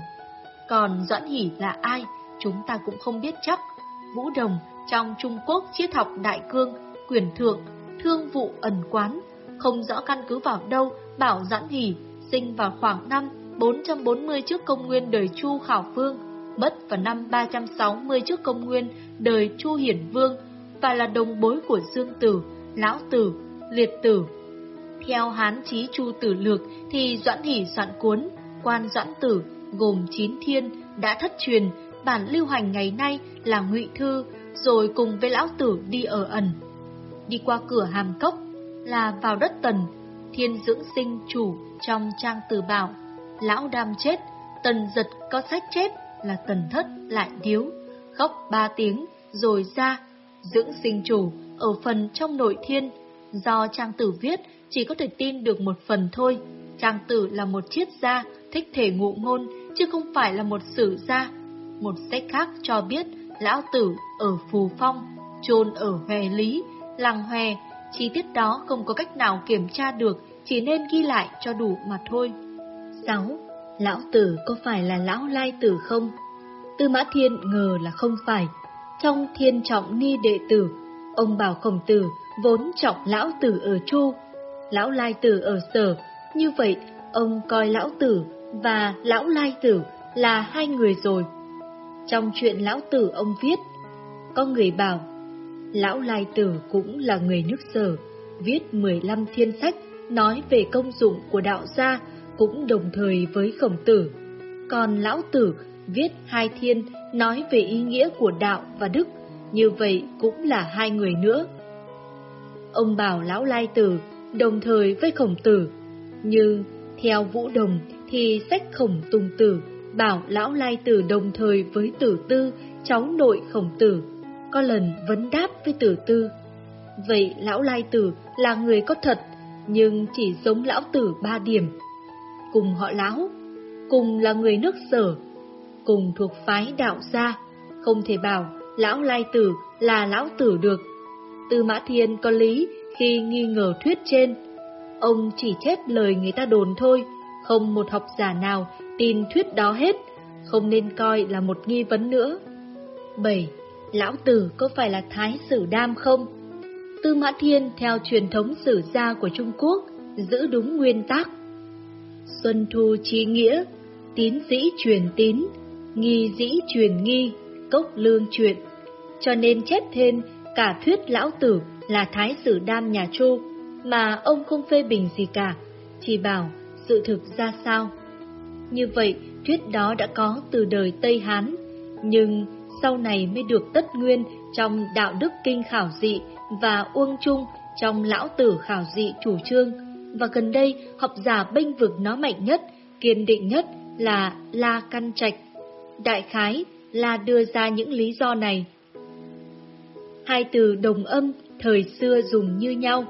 B: Còn Doãn Hỷ là ai, chúng ta cũng không biết chắc. Vũ Đồng trong Trung Quốc triết học đại cương, quyển thượng, thương vụ ẩn quán, không rõ căn cứ vào đâu bảo Doãn Hỷ sinh vào khoảng năm bốn trăm bốn mươi trước công nguyên đời Chu Khảo Vương, mất vào năm ba trăm sáu mươi trước công nguyên đời Chu Hiển Vương, và là đồng bối của Dương Tử, Lão Tử, Liệt Tử. Theo Hán Chí Chu Tử Lược thì Doãn Hỷ soạn cuốn Quan Doãn Tử gồm chín thiên đã thất truyền, bản lưu hành ngày nay là Ngụy Thư, rồi cùng với Lão Tử đi ở ẩn. Đi qua cửa Hàm Cốc là vào đất Tần. Thiên Dưỡng Sinh chủ trong Trang Tử bảo lão đam chết, Tần Giật có sách chép là Tần Thất lại điếu, khóc ba tiếng rồi ra. Dưỡng Sinh chủ ở phần trong Nội Thiên, do Trang Tử viết chỉ có thể tin được một phần thôi. Trang Tử là một triết gia thích thể ngụ ngôn, chứ không phải là một sử gia. Một sách khác cho biết Lão Tử ở Phù Phong, chôn ở Hòe Lý, làng Hòe. Chi tiết đó không có cách nào kiểm tra được, chỉ nên ghi lại cho đủ mà thôi.
C: Sáu. Lão Tử có phải là Lão Lai Tử không? Tư Mã Thiên ngờ là không phải. Trong Thiên Trọng Ni Đệ Tử, ông bảo Khổng Tử vốn trọng Lão Tử ở Chu, Lão Lai Tử ở Sở. Như vậy, ông coi Lão Tử và Lão Lai Tử là hai người rồi. Trong chuyện Lão Tử ông viết, có người bảo Lão Lai Tử cũng là người nước Sở, viết mười lăm thiên sách nói về công dụng của đạo gia, cũng đồng thời với Khổng Tử. Còn Lão Tử viết hai thiên nói về ý nghĩa của đạo và đức, như vậy cũng là hai người nữa. ông bảo Lão Lai Tử đồng thời với Khổng Tử, nhưng theo Vũ Đồng thì sách Khổng Tùng Tử bảo Lão Lai Tử đồng thời với Tử Tư, cháu nội Khổng Tử, có lần vấn đáp với Tử Tư. Vậy Lão Lai Tử là người có thật, nhưng chỉ giống Lão Tử ba điểm. Cùng họ Lão, cùng là người nước Sở, cùng thuộc phái Đạo gia, không thể bảo Lão Lai Tử là Lão Tử được. Tư Mã Thiên có lý khi nghi ngờ thuyết trên. Ông chỉ chép lời người ta đồn thôi, không một học giả nào tin thuyết đó hết, không nên coi là một nghi vấn nữa. bảy. Lão Tử có phải là Thái Sử Đam không? Tư Mã Thiên theo truyền thống sử gia của Trung Quốc giữ đúng nguyên tắc. Xuân thu chí nghĩa, tín dĩ truyền tín, nghi dĩ truyền nghi, cốc lương chuyện. Cho nên chép thêm cả thuyết Lão Tử là Thái Sử Đam nhà Chu, mà ông không phê bình gì cả, chỉ bảo sự thực ra sao. Như vậy, thuyết đó đã có từ đời Tây Hán, nhưng sau này mới được Tất Nguyên trong Đạo Đức Kinh khảo dị và Uông Trung trong Lão Tử khảo dị chủ trương, và gần đây học giả bênh vực nó mạnh nhất, kiên định nhất là La Căn Trạch. Đại khái là đưa ra những lý do này. Hai từ đồng âm thời xưa dùng như nhau.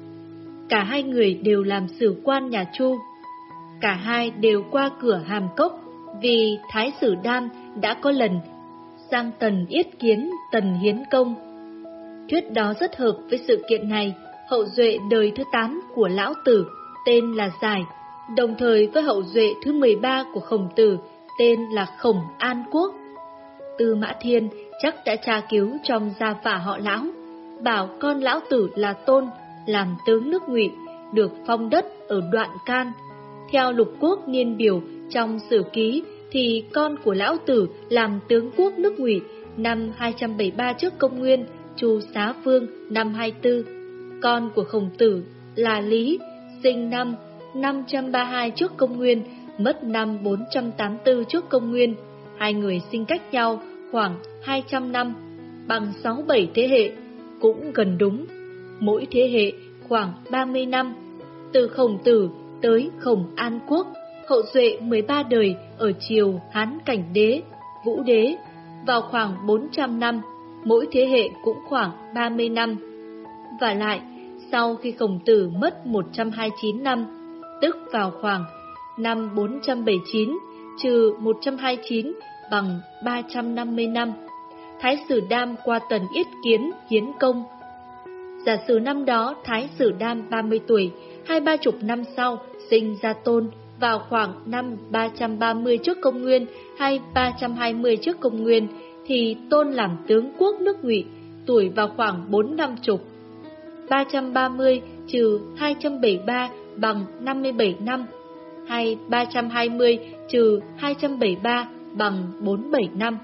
C: Cả hai người đều làm sử quan nhà Chu. Cả hai đều qua cửa Hàm Cốc, vì Thái Sử Đam đã có lần sang Tần yết kiến Tần Hiến Công. Thuyết đó rất hợp với sự kiện này. Hậu duệ đời thứ tám của Lão Tử tên là Giải, đồng thời với hậu duệ thứ mười ba của Khổng Tử tên là Khổng An Quốc. Tư Mã Thiên chắc đã tra cứu trong gia phả họ Lão, bảo con Lão Tử là Tôn, làm tướng nước Ngụy, được phong đất ở Đoạn Can. Theo Lục Quốc Niên Biểu trong Sử Ký thì con của Lão Tử làm tướng quốc nước Ngụy năm hai trăm bảy mươi ba trước công nguyên, Chu Xá Vương năm hai mươi tư. Con của Khổng Tử là Lý, sinh năm năm trăm ba mươi hai trước công nguyên, mất năm bốn trăm tám mươi tư trước công nguyên. Hai người sinh cách nhau khoảng hai trăm năm, bằng sáu bảy thế hệ, cũng gần đúng. Mỗi thế hệ khoảng ba mươi năm. Từ Khổng Tử tới Khổng An Quốc, hậu duệ mười ba đời ở triều Hán Cảnh Đế, Vũ Đế, vào khoảng bốn trăm năm, mỗi thế hệ cũng khoảng ba mươi năm. Và lại, sau khi Khổng Tử mất một trăm hai mươi chín năm, tức vào khoảng năm bốn trăm bảy mươi chín trừ một trăm hai mươi chín bằng ba trăm năm mươi năm, Thái Sử Đam qua Tần yết kiến Hiến Công. Giả sử năm đó Thái Sử Đam ba mươi tuổi, hai ba chục năm sau sinh ra Tôn vào khoảng năm ba trăm ba mươi trước công nguyên hay ba trăm hai mươi trước công nguyên, thì Tôn làm tướng quốc nước Ngụy, tuổi vào khoảng bốn năm chục. ba trăm ba mươi trừ hai trăm bảy mươi ba bằng năm mươi bảy năm, hay ba trăm hai mươi trừ hai trăm bảy mươi ba bằng bốn mươi bảy năm.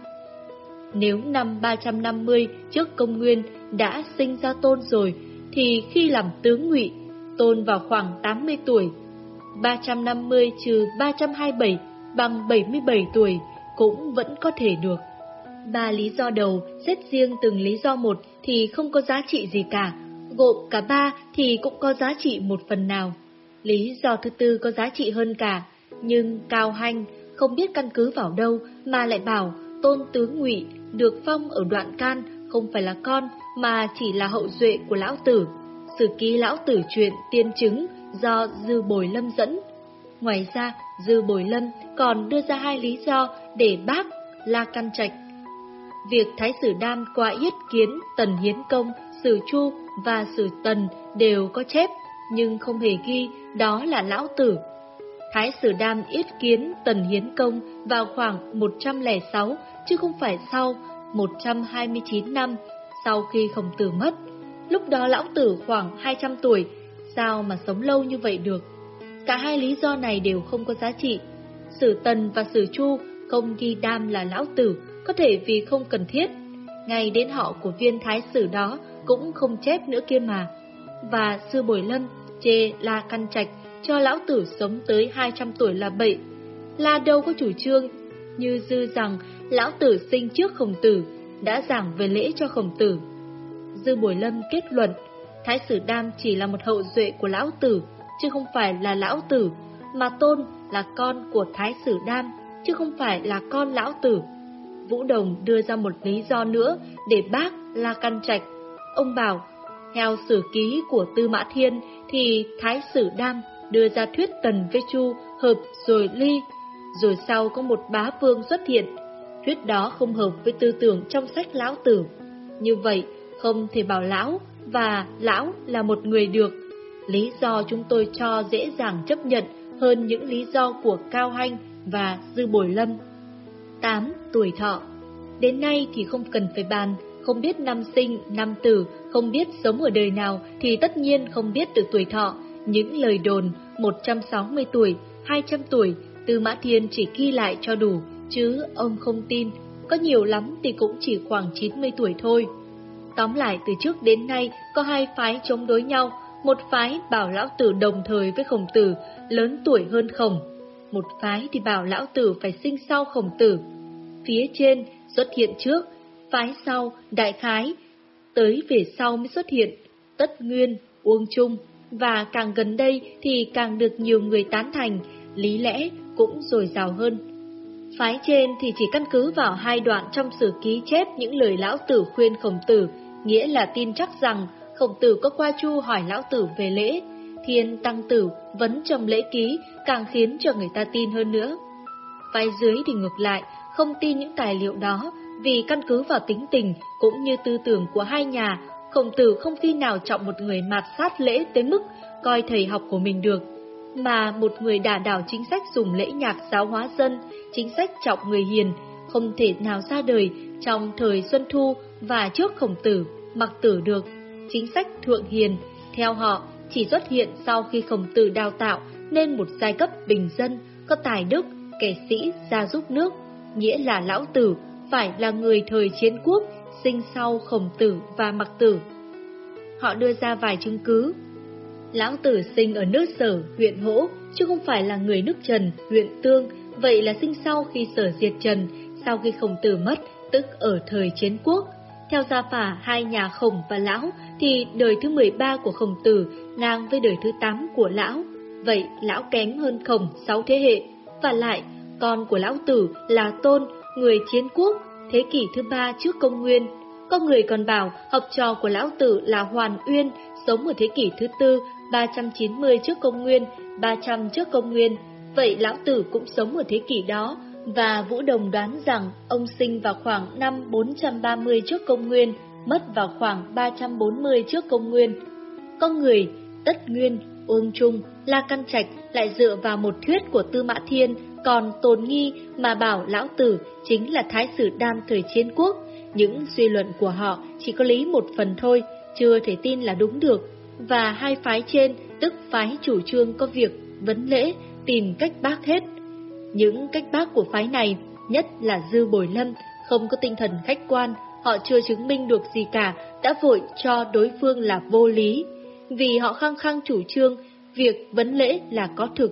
C: Nếu năm ba trăm năm mươi trước công nguyên đã sinh ra Tôn rồi, thì khi làm tướng Ngụy, Tôn vào khoảng tám mươi tuổi. ba trăm năm mươi trừ ba trăm hai mươi bảy bằng bảy mươi bảy tuổi cũng vẫn có thể được. Ba lý do đầu xét riêng từng lý do một thì không có giá trị gì cả, gộp cả ba thì cũng có giá trị một phần nào. Lý do thứ tư có giá trị hơn cả, nhưng Cao Hanh không biết căn cứ vào đâu mà lại bảo Tôn tướng Ngụy được phong ở Đoạn Can không phải là con mà chỉ là hậu duệ của Lão Tử. Sử ký Lão Tử truyện tiên chứng do Dư Bồi Lâm dẫn. Ngoài ra, Dư Bồi Lâm còn đưa ra hai lý do để bác La Căn Trạch. Việc Thái Sử Đam qua yết kiến Tần Hiến Công, Sử Chu và Sử Tần đều có chép, nhưng không hề ghi đó là Lão Tử. Thái Sử Đam yết kiến Tần Hiến Công vào khoảng một trăm lẻ sáu, chứ không phải sau một trăm hai mươi chín năm sau khi Khổng Tử mất. Lúc đó Lão Tử khoảng hai trăm tuổi, sao mà sống lâu như vậy được? Cả hai lý do này đều không có giá trị. Sử Tần và Sử Chu không ghi Đam là Lão Tử, có thể vì không cần thiết. Ngay đến họ của viên thái sử đó cũng không chép nữa kia mà. Và Sư Bồi Lâm chê La Căn Trạch cho Lão Tử sống tới hai trăm tuổi là bậy. Là đâu có chủ trương như Dư rằng Lão Tử sinh trước Khổng Tử, đã giảng về lễ cho Khổng Tử. Dư Bồi Lâm kết luận, Thái Sử Đam chỉ là một hậu duệ của lão tử, chứ không phải là lão tử, mà Tôn là con của Thái Sử Đam, chứ không phải là con lão tử. Vũ Đồng đưa ra một lý do nữa để bác La Căn Trạch. Ông bảo, theo sử ký của Tư Mã Thiên thì Thái Sử Đam đưa ra thuyết Tần với Chu hợp rồi ly, rồi sau có một bá vương xuất hiện. Thuyết đó không hợp với tư tưởng trong sách lão tử. Như vậy, không thể bảo lão và lão là một người được. Lý do chúng tôi cho dễ dàng chấp nhận hơn những lý do của Cao Hanh và Dư Bồi Lâm. tám. Tuổi thọ. Đến nay thì không cần phải bàn, không biết năm sinh, năm tử, không biết sống ở đời nào thì tất nhiên không biết được tuổi thọ. Những lời đồn một trăm sáu mươi tuổi, hai trăm tuổi, Tư Mã Thiên chỉ ghi lại cho đủ, chứ ông không tin, có nhiều lắm thì cũng chỉ khoảng chín mươi tuổi thôi. Tóm lại, từ trước đến nay có hai phái chống đối nhau, một phái bảo lão tử đồng thời với Khổng Tử, lớn tuổi hơn Khổng. Một phái thì bảo lão tử phải sinh sau Khổng Tử. Phía trên xuất hiện trước, phái sau đại khái, tới về sau mới xuất hiện Tất Nguyên, Uông Trung, và càng gần đây thì càng được nhiều người tán thành, lý lẽ cũng dồi dào hơn. Phái trên thì chỉ căn cứ vào hai đoạn trong sử ký chép những lời lão tử khuyên Khổng Tử, nghĩa là tin chắc rằng Khổng Tử có qua Chu hỏi lão tử về lễ. Thiên Tăng Tử vấn trong lễ ký càng khiến cho người ta tin hơn nữa. Phái dưới thì ngược lại, không tin những tài liệu đó, vì căn cứ vào tính tình cũng như tư tưởng của hai nhà, Khổng Tử không khi nào trọng một người mạt sát lễ tới mức coi thầy học của mình được, mà một người đả đảo chính sách dùng lễ nhạc giáo hóa dân, chính sách trọng người hiền, không thể nào ra đời trong thời Xuân Thu và trước Khổng Tử, Mặc Tử được. Chính sách thượng hiền, theo họ, chỉ xuất hiện sau khi Khổng Tử đào tạo nên một giai cấp bình dân, có tài đức, kẻ sĩ ra giúp nước, nghĩa là lão tử phải là người thời chiến quốc, sinh sau Khổng Tử và Mặc Tử. Họ đưa ra vài chứng cứ. Lão tử sinh ở nước Sở, huyện Hỗ, chứ không phải là người nước Trần, huyện Tương, vậy là sinh sau khi Sở diệt Trần, sau khi Khổng Tử mất, tức ở thời chiến quốc. Theo gia phả hai nhà Khổng và Lão thì đời thứ mười ba của Khổng Tử ngang với đời thứ tám của Lão, vậy Lão kém hơn Khổng sáu thế hệ. Và lại, con của Lão Tử là Tôn, người chiến quốc, thế kỷ thứ ba trước công nguyên. Có người còn bảo học trò của Lão Tử là Hoàn Uyên, sống ở thế kỷ thứ tư, ba trăm chín mươi trước công nguyên, ba trăm trước công nguyên. Vậy Lão Tử cũng sống ở thế kỷ đó, và Vũ Đồng đoán rằng ông sinh vào khoảng năm bốn trăm ba mươi trước công nguyên, mất vào khoảng ba trăm bốn mươi trước công nguyên. Có người, Tất Nguyên, Uông Trung, La Căn Trạch lại dựa vào một thuyết của Tư Mã Thiên, còn Tồn Nghi mà bảo Lão Tử chính là Thái Sử Đam thời chiến quốc. Những suy luận của họ chỉ có lý một phần thôi, chưa thể tin là đúng được. Và hai phái trên, tức phái chủ trương có việc, vấn lễ, tìm cách bác hết. Những cách bác của phái này, nhất là Dư Bồi Lâm, không có tinh thần khách quan, họ chưa chứng minh được gì cả, đã vội cho đối phương là vô lý, vì họ khăng khăng chủ trương, việc vấn lễ là có thực.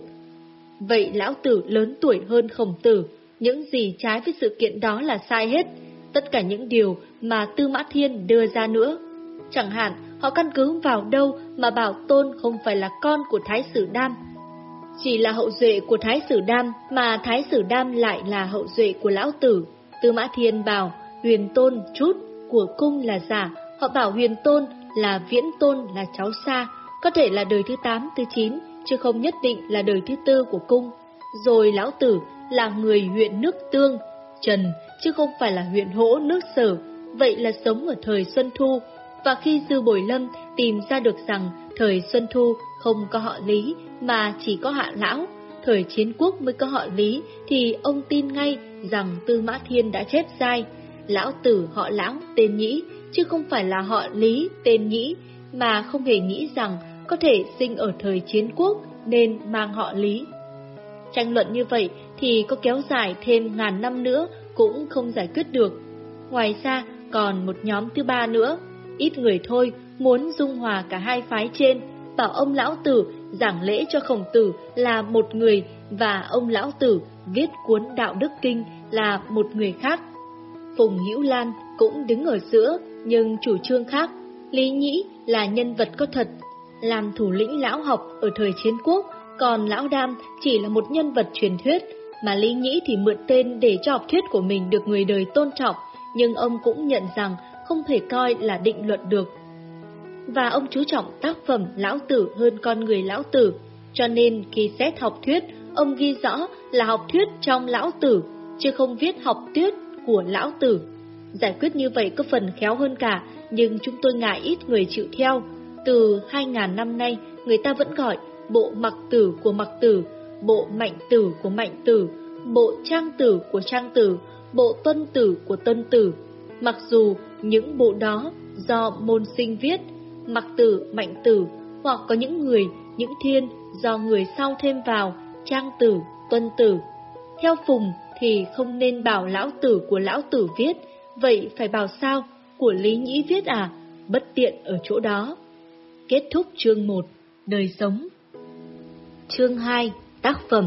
C: Vậy Lão Tử lớn tuổi hơn Khổng Tử, những gì trái với sự kiện đó là sai hết, tất cả những điều mà Tư Mã Thiên đưa ra nữa. Chẳng hạn, họ căn cứ vào đâu mà bảo Tôn không phải là con của Thái Sử Đam, chỉ là hậu duệ của Thái Sử Đam, mà Thái Sử Đam lại là hậu duệ của Lão Tử. Tư Mã Thiên bảo Huyền Tôn chút của cung là giả, họ bảo Huyền Tôn là Viễn Tôn là cháu xa, có thể là đời thứ tám, thứ chín, chứ không nhất định là đời thứ tư của cung. Rồi Lão Tử là người huyện nước Tương, Trần, chứ không phải là huyện Hỗ nước Sở, vậy là sống ở thời Xuân Thu. Và khi Dư Bồi Lâm tìm ra được rằng thời Xuân Thu không có họ Lý mà chỉ có Hạ Lão, thời chiến quốc mới có họ Lý, thì ông tin ngay rằng Tư Mã Thiên đã chép sai. Lão Tử họ Lão tên Nhĩ, chứ không phải là họ Lý tên Nhĩ, mà không hề nghĩ rằng có thể sinh ở thời chiến quốc nên mang họ Lý. Tranh luận như vậy thì có kéo dài thêm ngàn năm nữa cũng không giải quyết được. Ngoài ra còn một nhóm thứ ba nữa, ít người thôi, muốn dung hòa cả hai phái trên, bảo ông Lão Tử giảng lễ cho Khổng Tử là một người và ông Lão Tử viết cuốn Đạo Đức Kinh là một người khác. Phùng Hữu Lan cũng đứng ở giữa nhưng chủ trương khác. Lý Nhĩ là nhân vật có thật, làm thủ lĩnh lão học ở thời chiến quốc, còn lão Đam chỉ là một nhân vật truyền thuyết, mà Lý Nhĩ thì mượn tên để cho học thuyết của mình được người đời tôn trọng, nhưng ông cũng nhận rằng không thể coi là định luận được. Và ông chú trọng tác phẩm lão tử hơn con người lão tử, cho nên khi xét học thuyết, ông ghi rõ là học thuyết trong lão tử, chứ không viết học thuyết của lão tử. Giải quyết như vậy có phần khéo hơn cả, nhưng chúng tôi ngại ít người chịu theo. Từ hai ngàn năm nay, người ta vẫn gọi bộ mặc tử của mặc tử, bộ mạnh tử của mạnh tử, bộ trang tử của trang tử, bộ tuân tử của tuân tử. Mặc dù những bộ đó do môn sinh viết, mặc tử, mạnh tử, hoặc có những người, những thiên do người sau thêm vào, trang tử, tuân tử. Theo Phùng thì không nên bảo lão tử của lão tử viết, vậy phải bảo sao? Của Lý Nhĩ viết à? Bất tiện ở chỗ đó. Kết thúc chương một, đời sống. Chương hai, tác phẩm.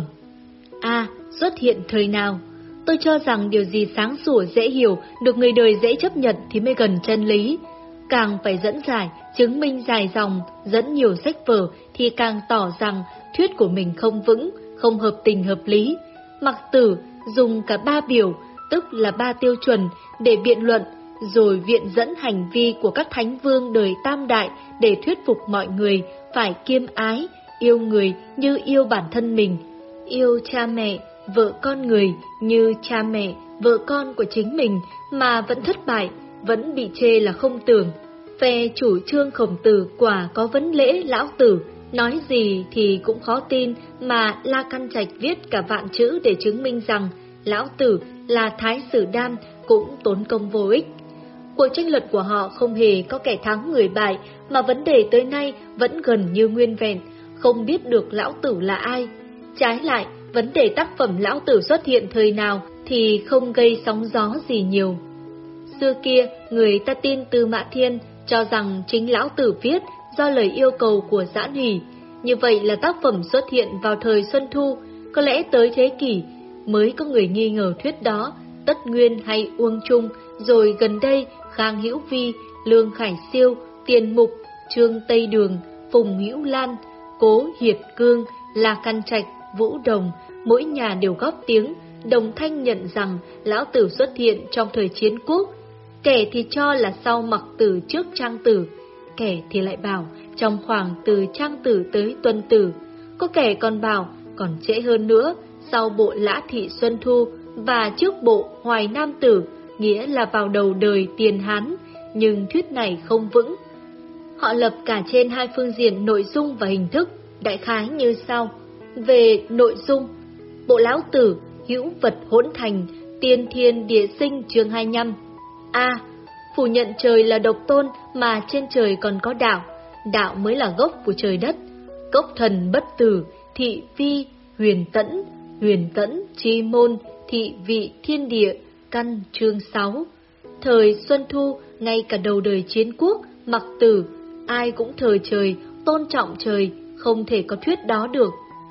C: A. Xuất hiện thời nào? Tôi cho rằng điều gì sáng sủa dễ hiểu, được người đời dễ chấp nhận thì mới gần chân lý. Càng phải dẫn giải, chứng minh dài dòng, dẫn nhiều sách vở thì càng tỏ rằng thuyết của mình không vững, không hợp tình hợp lý. Mặc Tử dùng cả ba biểu, tức là ba tiêu chuẩn để biện luận, rồi viện dẫn hành vi của các thánh vương đời Tam Đại để thuyết phục mọi người phải kiêm ái, yêu người như yêu bản thân mình, yêu cha mẹ, vợ con người như cha mẹ, vợ con của chính mình, mà vẫn thất bại, vẫn bị chê là không tưởng. Phe chủ trương Khổng Tử quả có vấn lễ lão tử, nói gì thì cũng khó tin, mà La Căn Trạch viết cả vạn chữ để chứng minh rằng lão tử là Thái Sử Đam cũng tốn công vô ích. Cuộc tranh luận của họ không hề có kẻ thắng người bại, mà vấn đề tới nay vẫn gần như nguyên vẹn, không biết được lão tử là ai. Trái lại, vấn đề tác phẩm lão tử xuất hiện thời nào thì không gây sóng gió gì nhiều. Xưa kia, người ta tin Tư Mã Thiên, cho rằng chính lão tử viết do lời yêu cầu của Giãn Hỷ. Như vậy là tác phẩm xuất hiện vào thời Xuân Thu, có lẽ tới thế kỷ mới có người nghi ngờ thuyết đó, Tất Nguyên hay Uông Trung, rồi gần đây Khang Hữu Vi, Lương Khải Siêu, Tiền Mục, Trương Tây Đường, Phùng Hữu Lan, Cố Hiệt Cương, La Căn Trạch, Vũ Đồng, mỗi nhà đều góp tiếng, đồng thanh nhận rằng lão tử xuất hiện trong thời chiến quốc. Kẻ thì cho là sau Mặc Tử trước Trang Tử, kẻ thì lại bảo trong khoảng từ Trang Tử tới Tuân Tử, có kẻ còn bảo còn trễ hơn nữa, sau bộ Lã Thị Xuân Thu và trước bộ Hoài Nam Tử, nghĩa là vào đầu đời Tiền Hán, nhưng thuyết này không vững. Họ lập cả trên hai phương diện nội dung và hình thức, đại khái như sau. Về nội dung, bộ Lão Tử hữu vật hỗn thành, tiên thiên địa sinh chương hai mươi lăm. A. Phủ nhận trời là độc tôn mà trên trời còn có đạo, đạo mới là gốc của trời đất. Cốc thần bất tử, thị vi, huyền tẫn, huyền tẫn, chi môn, thị vị thiên địa, căn chương sáu. Thời Xuân Thu, ngay cả đầu đời chiến quốc, Mặc Tử, ai cũng thờ trời, tôn trọng trời, không thể có thuyết đó được.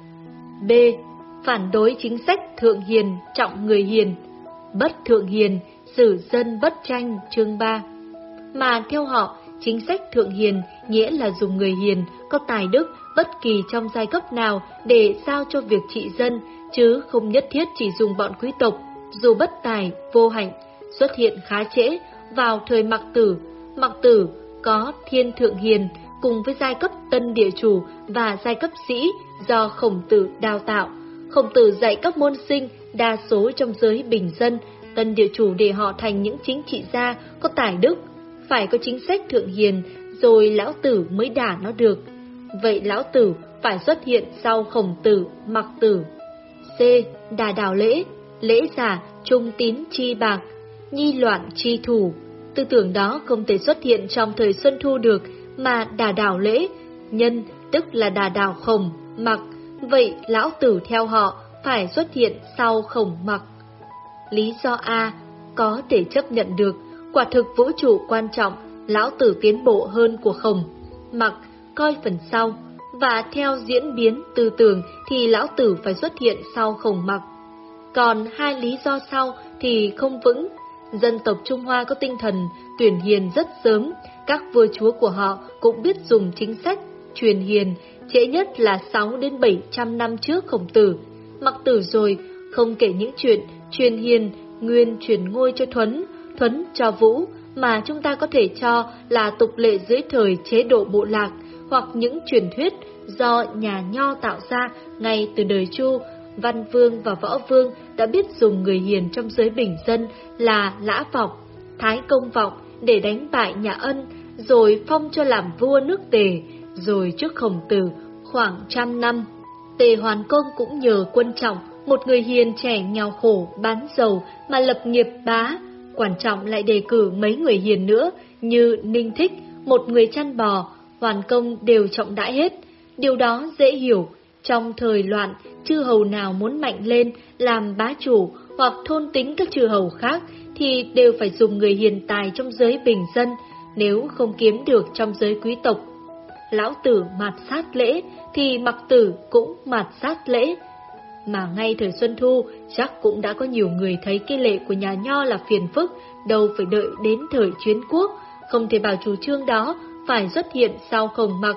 C: B. Phản đối chính sách thượng hiền, trọng người hiền. Bất thượng hiền, xử dân bất tranh chương ba. Mà theo họ, chính sách thượng hiền nghĩa là dùng người hiền, có tài đức bất kỳ trong giai cấp nào để giao cho việc trị dân, chứ không nhất thiết chỉ dùng bọn quý tộc, dù bất tài, vô hạnh. Xuất hiện khá trễ, vào thời Mặc Tử. Mặc Tử có thiên thượng hiền cùng với giai cấp tân địa chủ và giai cấp sĩ do Khổng Tử đào tạo. Khổng Tử dạy các môn sinh, đa số trong giới bình dân, tân địa chủ để họ thành những chính trị gia có tài đức. Phải có chính sách thượng hiền, rồi Lão Tử mới đả nó được. Vậy Lão Tử phải xuất hiện sau Khổng Tử, Mặc Tử. C. Đà đảo lễ, lễ giả, trung tín chi bạc, nhi loạn chi thủ. Tư tưởng đó không thể xuất hiện trong thời Xuân Thu được, mà đà đảo lễ, nhân tức là đà đảo Khổng, Mặc. Vậy Lão Tử theo họ phải xuất hiện sau Khổng, Mặc. Lý do A. Có thể chấp nhận được, quả thực vũ trụ quan trọng, Lão Tử tiến bộ hơn của Khổng, Mặc, coi phần sau. Và theo diễn biến tư tưởng thì Lão Tử phải xuất hiện sau Khổng, Mặc. Còn hai lý do sau thì không vững. dân tộc Trung Hoa có tinh thần tuyển hiền rất sớm, các vua chúa của họ cũng biết dùng chính sách truyền hiền, trễ nhất là sáu đến bảy trăm năm trước Khổng Tử. Mặc Tử rồi, không kể những chuyện truyền hiền, Nguyên truyền ngôi cho Thuấn, Thuấn cho Vũ, mà chúng ta có thể cho là tục lệ dưới thời chế độ bộ lạc, hoặc những truyền thuyết do nhà Nho tạo ra ngay từ đời Chu. Văn Vương và Võ Vương đã biết dùng người hiền trong giới bình dân là Lã Vọng, Thái Công Vọng để đánh bại nhà Ân, rồi phong cho làm vua nước Tề, rồi trước Khổng Tử khoảng trăm năm. Tề Hoàn Công cũng nhờ Quân Trọng, một người hiền trẻ nghèo khổ bán dầu mà lập nghiệp bá. Quan Trọng lại đề cử mấy người hiền nữa như Ninh Thích, một người chăn bò, Hoàn Công đều trọng đãi hết. Điều đó dễ hiểu, trong thời loạn, chư hầu nào muốn mạnh lên làm bá chủ hoặc thôn tính các chư hầu khác thì đều phải dùng người hiền tài trong giới bình dân, nếu không kiếm được trong giới quý tộc. Lão Tử mạt sát lễ thì Mặc Tử cũng mạt sát lễ. Mà ngay thời Xuân Thu chắc cũng đã có nhiều người thấy cái lệ của nhà Nho là phiền phức, đâu phải đợi đến thời Chiến Quốc, không thể bảo chủ trương đó phải xuất hiện sau Khổng Mặc.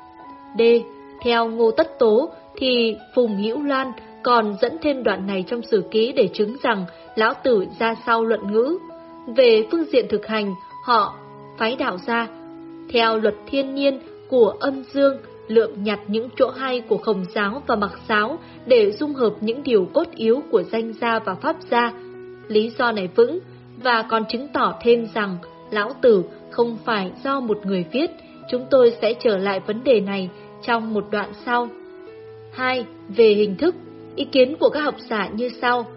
C: D. Theo Ngô Tất Tố thì Phùng Hữu Loan còn dẫn thêm đoạn này trong sử ký để chứng rằng Lão Tử ra sau luận ngữ. Về phương diện thực hành, họ phái đạo ra theo luật thiên nhiên của âm dương, lượm nhặt những chỗ hay của Khổng giáo và Mặc giáo để dung hợp những điều cốt yếu của danh gia và pháp gia. Lý do này vững và còn chứng tỏ thêm rằng Lão Tử không phải do một người viết. Chúng tôi sẽ trở lại vấn đề này trong một đoạn sau. hai. Về hình thức, ý kiến của các học giả như sau.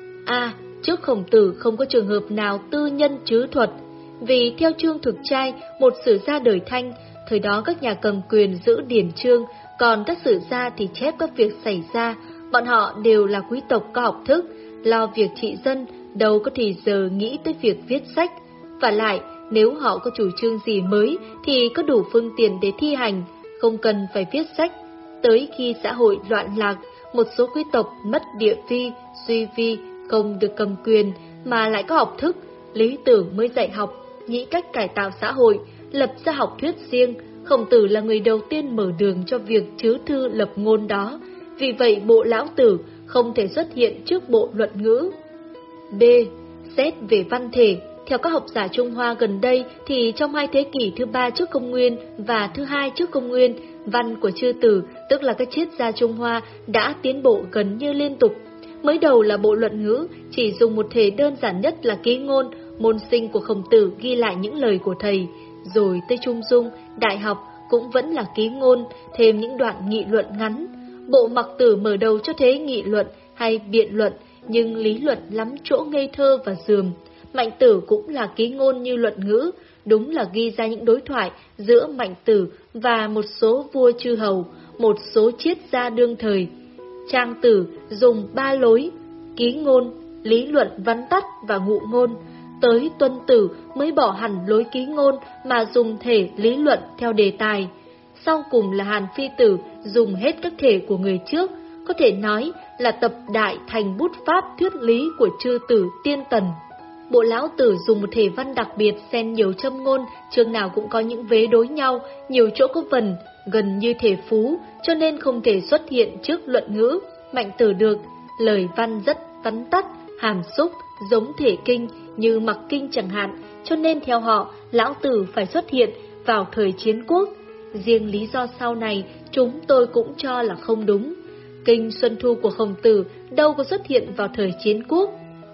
C: A. Trước Khổng Tử không có trường hợp nào tư nhân trứ thuật, vì theo Trương Thực Trai, một sử gia đời Thanh, thời đó các nhà cầm quyền giữ điển chương, còn các sử gia thì chép các việc xảy ra. Bọn họ đều là quý tộc có học thức, lo việc trị dân, đâu có thì giờ nghĩ tới việc viết sách. Và lại, nếu họ có chủ trương gì mới thì có đủ phương tiện để thi hành, không cần phải viết sách. Tới khi xã hội loạn lạc, một số quý tộc mất địa phi, suy vi, không được cầm quyền mà lại có học thức, Lý Tưởng mới dạy học, nghĩ cách cải tạo xã hội, lập ra học thuyết riêng. Khổng Tử là người đầu tiên mở đường cho việc trứ thư lập ngôn đó, vì vậy bộ Lão Tử không thể xuất hiện trước bộ luận ngữ. B. Xét về văn thể, theo các học giả Trung Hoa gần đây thì trong hai thế kỷ thứ ba trước công nguyên và thứ hai trước công nguyên, văn của chư tử, tức là các triết gia Trung Hoa, đã tiến bộ gần như liên tục. Mới đầu là bộ luận ngữ, chỉ dùng một thể đơn giản nhất là ký ngôn, môn sinh của Khổng Tử ghi lại những lời của thầy, rồi tới Trung Dung, đại học cũng vẫn là ký ngôn, thêm những đoạn nghị luận ngắn. Bộ Mặc Tử mở đầu cho thế nghị luận hay biện luận, nhưng lý luận lắm chỗ ngây thơ và dườm. Mạnh Tử cũng là ký ngôn như luận ngữ, đúng là ghi ra những đối thoại giữa Mạnh Tử và một số vua chư hầu, một số triết gia đương thời. Trang Tử dùng ba lối, ký ngôn, lý luận vắn tắt và ngụ ngôn. Tới Tuân Tử mới bỏ hẳn lối ký ngôn mà dùng thể lý luận theo đề tài. Sau cùng là Hàn Phi Tử dùng hết các thể của người trước, có thể nói là tập đại thành bút pháp thuyết lý của chư tử tiên tần. Bộ Lão Tử dùng một thể văn đặc biệt xen nhiều châm ngôn, chương nào cũng có những vế đối nhau, nhiều chỗ có vần, gần như thể phú, cho nên không thể xuất hiện trước luận ngữ. Mạnh Tử được, lời văn rất vắn tắt, hàm xúc, giống thể kinh như Mặc Kinh chẳng hạn, cho nên theo họ, Lão Tử phải xuất hiện vào thời Chiến Quốc. Riêng lý do sau này, chúng tôi cũng cho là không đúng. Kinh Xuân Thu của Khổng Tử đâu có xuất hiện vào thời Chiến Quốc.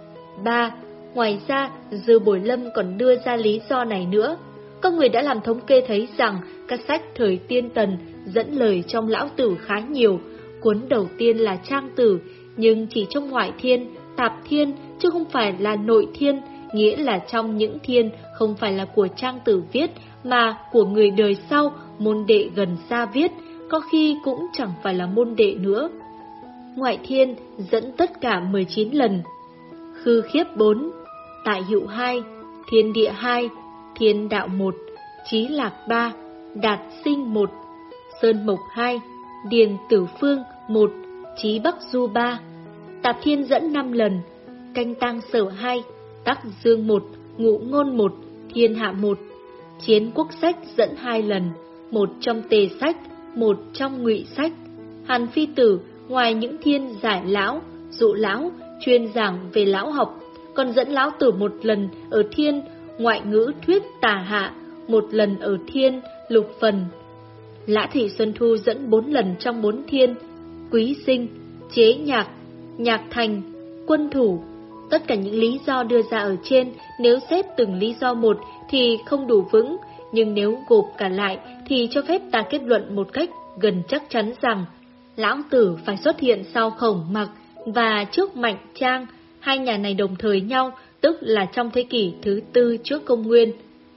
C: ba. Ngoài ra, Dư Bồi Lâm còn đưa ra lý do này nữa. Có người đã làm thống kê thấy rằng các sách thời Tiên Tần dẫn lời trong Lão Tử khá nhiều. Cuốn đầu tiên là Trang Tử, nhưng chỉ trong ngoại thiên, tạp thiên, chứ không phải là nội thiên, nghĩa là trong những thiên không phải là của Trang Tử viết, mà của người đời sau, môn đệ gần xa viết, có khi cũng chẳng phải là môn đệ nữa. Ngoại thiên dẫn tất cả mười chín lần. Khư khiếp bốn, tại hữu hai, thiên địa hai, thiên đạo một, trí lạc ba, đạt sinh một, sơn mộc hai, điền tử phương một, trí bắc du ba. Tạp thiên dẫn năm lần, canh tăng sở hai, Tắc Dương một, Ngụ Ngôn một, Thiên Hạ một. Chiến Quốc Sách dẫn hai lần, một trong Tề Sách, một trong Ngụy Sách. Hàn Phi Tử ngoài những thiên giải lão, dụ lão, chuyên giảng về lão học, còn dẫn lão tử một lần ở thiên ngoại ngữ thuyết tả hạ, một lần ở thiên lục phần. Lã Thị Xuân Thu dẫn bốn lần trong bốn thiên: Quý Sinh, Chế Nhạc, Nhạc Thành, Quân Thủ. Tất cả những lý do đưa ra ở trên, nếu xét từng lý do một thì không đủ vững, nhưng nếu gộp cả lại thì cho phép ta kết luận một cách gần chắc chắn rằng lão tử phải xuất hiện sau Khổng Mặc và trước Mạnh Trang, hai nhà này đồng thời nhau, tức là trong thế kỷ thứ tư trước công nguyên.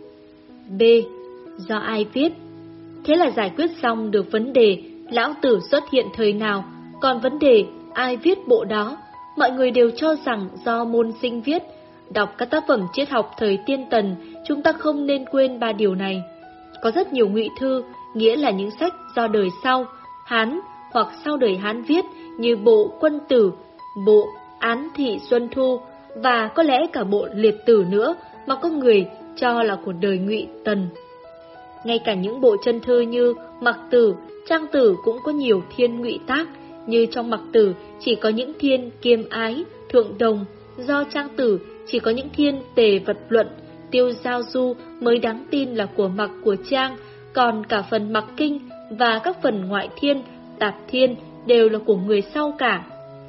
C: B. Do ai viết? Thế là giải quyết xong được vấn đề lão tử xuất hiện thời nào, còn vấn đề ai viết bộ đó, mọi người đều cho rằng do môn sinh viết. Đọc các tác phẩm triết học thời Tiên Tần, chúng ta không nên quên ba điều này. Có rất nhiều ngụy thư, nghĩa là những sách do đời sau, Hán hoặc sau đời Hán viết, như bộ Quân Tử, bộ Án Thị Xuân Thu, và có lẽ cả bộ Liệt Tử nữa, mà có người cho là của đời Ngụy Tần. Ngay cả những bộ chân thư như Mặc Tử, Trang Tử cũng có nhiều thiên ngụy tác, như trong Mặc Tử chỉ có những thiên Kiêm Ái, Thượng Đồng, do Trang Tử chỉ có những thiên Tề Vật Luận, Tiêu Giao Du mới đáng tin là của Mặc của Trang, còn cả phần Mặc Kinh và các phần ngoại thiên, tạp thiên đều là của người sau cả.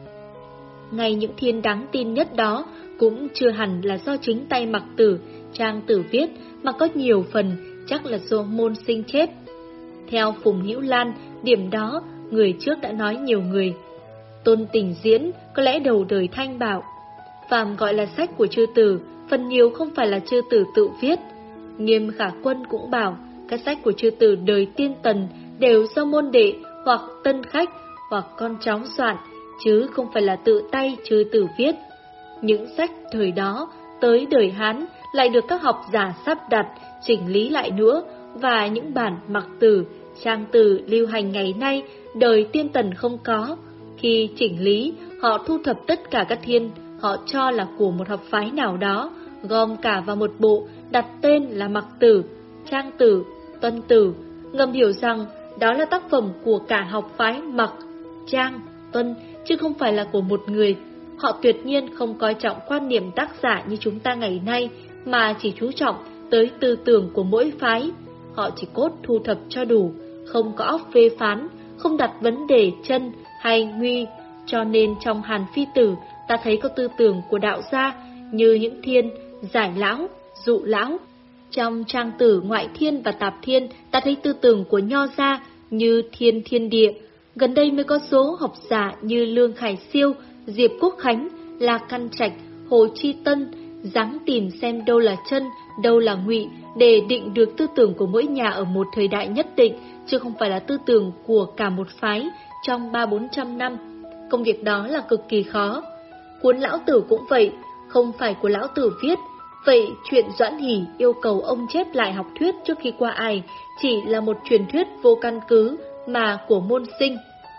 C: Ngay những thiên đáng tin nhất đó cũng chưa hẳn là do chính tay Mặc Tử, Trang Tử viết, mà có nhiều phần chắc là do môn sinh chép. Theo Phùng Hữu Lan, điểm đó người trước đã nói nhiều người. Tôn Tình Diễn có lẽ đầu đời Thanh bảo, phàm gọi là sách của chư tử, phần nhiều không phải là chư tử tự viết. Nghiêm Khả Quân cũng bảo, các sách của chư tử đời Tiên Tần đều do môn đệ hoặc tân khách hoặc con cháu soạn, chứ không phải là tự tay chư tử viết. Những sách thời đó tới đời Hán lại được các học giả sắp đặt, chỉnh lý lại nữa, và những bản Mặc Tử, Trang Tử lưu hành ngày nay đời Tiên Tần không có. Khi chỉnh lý, họ thu thập tất cả các thiên họ cho là của một học phái nào đó, gom cả vào một bộ, đặt tên là Mặc Tử, Trang Tử, Tuân Tử, ngầm hiểu rằng đó là tác phẩm của cả học phái Mặc, Trang, Tuân, chứ không phải là của một người. Họ tuyệt nhiên không coi trọng quan niệm tác giả như chúng ta ngày nay, mà chỉ chú trọng tới tư tưởng của mỗi phái. Họ chỉ cốt thu thập cho đủ, không có óc phê phán, không đặt vấn đề chân hay nguy. Cho nên trong Hàn Phi Tử, ta thấy có tư tưởng của đạo gia như những thiên, giải lão, dụ lão. Trong Trang Tử ngoại thiên và tạp thiên, ta thấy tư tưởng của nho gia như thiên thiên địa. Gần đây mới có số học giả như Lương Khải Siêu, Diệp Quốc Khánh, La Căn Trạch, Hồ Chi Tân ráng tìm xem đâu là chân, đâu là ngụy, để định được tư tưởng của mỗi nhà ở một thời đại nhất định, chứ không phải là tư tưởng của cả một phái trong ba bốn trăm năm. Công việc đó là cực kỳ khó. Cuốn Lão Tử cũng vậy, không phải của Lão Tử viết. Vậy chuyện Doãn Hỷ yêu cầu ông chép lại học thuyết trước khi qua ải chỉ là một truyền thuyết vô căn cứ mà của môn sinh.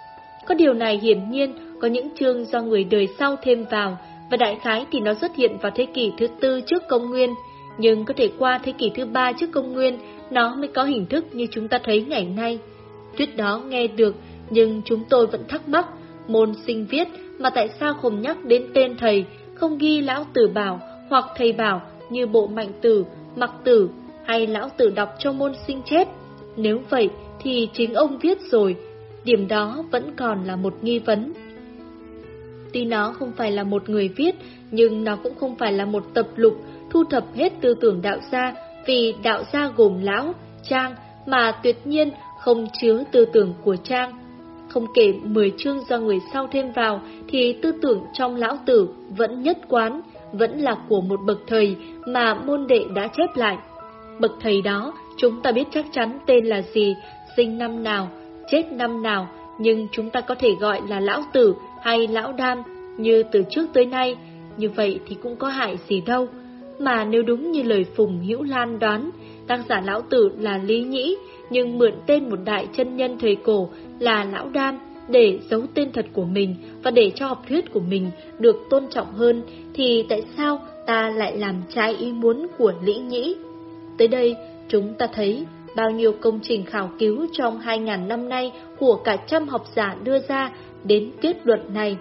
C: Có điều này hiển nhiên có những chương do người đời sau thêm vào, và đại khái thì nó xuất hiện vào thế kỷ thứ tư trước công nguyên, nhưng có thể qua thế kỷ thứ ba trước công nguyên nó mới có hình thức như chúng ta thấy ngày nay. Thuyết đó nghe được, nhưng chúng tôi vẫn thắc mắc, môn sinh viết mà tại sao không nhắc đến tên thầy, không ghi Lão Tử bảo hoặc thầy bảo như bộ Mạnh Tử, Mặc Tử, hay Lão Tử đọc cho môn sinh chép. Nếu vậy thì chính ông viết rồi, điểm đó vẫn còn là một nghi vấn. Tuy nó không phải là một người viết, nhưng nó cũng không phải là một tập lục thu thập hết tư tưởng đạo gia, vì đạo gia gồm Lão, Trang, mà tuyệt nhiên không chứa tư tưởng của Trang. Không kể mười chương do người sau thêm vào, thì tư tưởng trong Lão Tử vẫn nhất quán, vẫn là của một bậc thầy mà môn đệ đã chép lại. Bậc thầy đó chúng ta biết chắc chắn tên là gì, sinh năm nào, chết năm nào, nhưng chúng ta có thể gọi là Lão Tử hay Lão Đam như từ trước tới nay. Như vậy thì cũng có hại gì đâu. Mà nếu đúng như lời Phùng Hữu Lan đoán, tác giả Lão Tử là Lý Nhĩ, nhưng mượn tên một đại chân nhân thời cổ là Lão Đam để giấu tên thật của mình và để cho học thuyết của mình được tôn trọng hơn, thì tại sao ta lại làm trái ý muốn của Lý Nhĩ. Tới đây, chúng ta thấy bao nhiêu công trình khảo cứu trong hai nghìn năm nay của cả trăm học giả đưa ra đến kết luận này.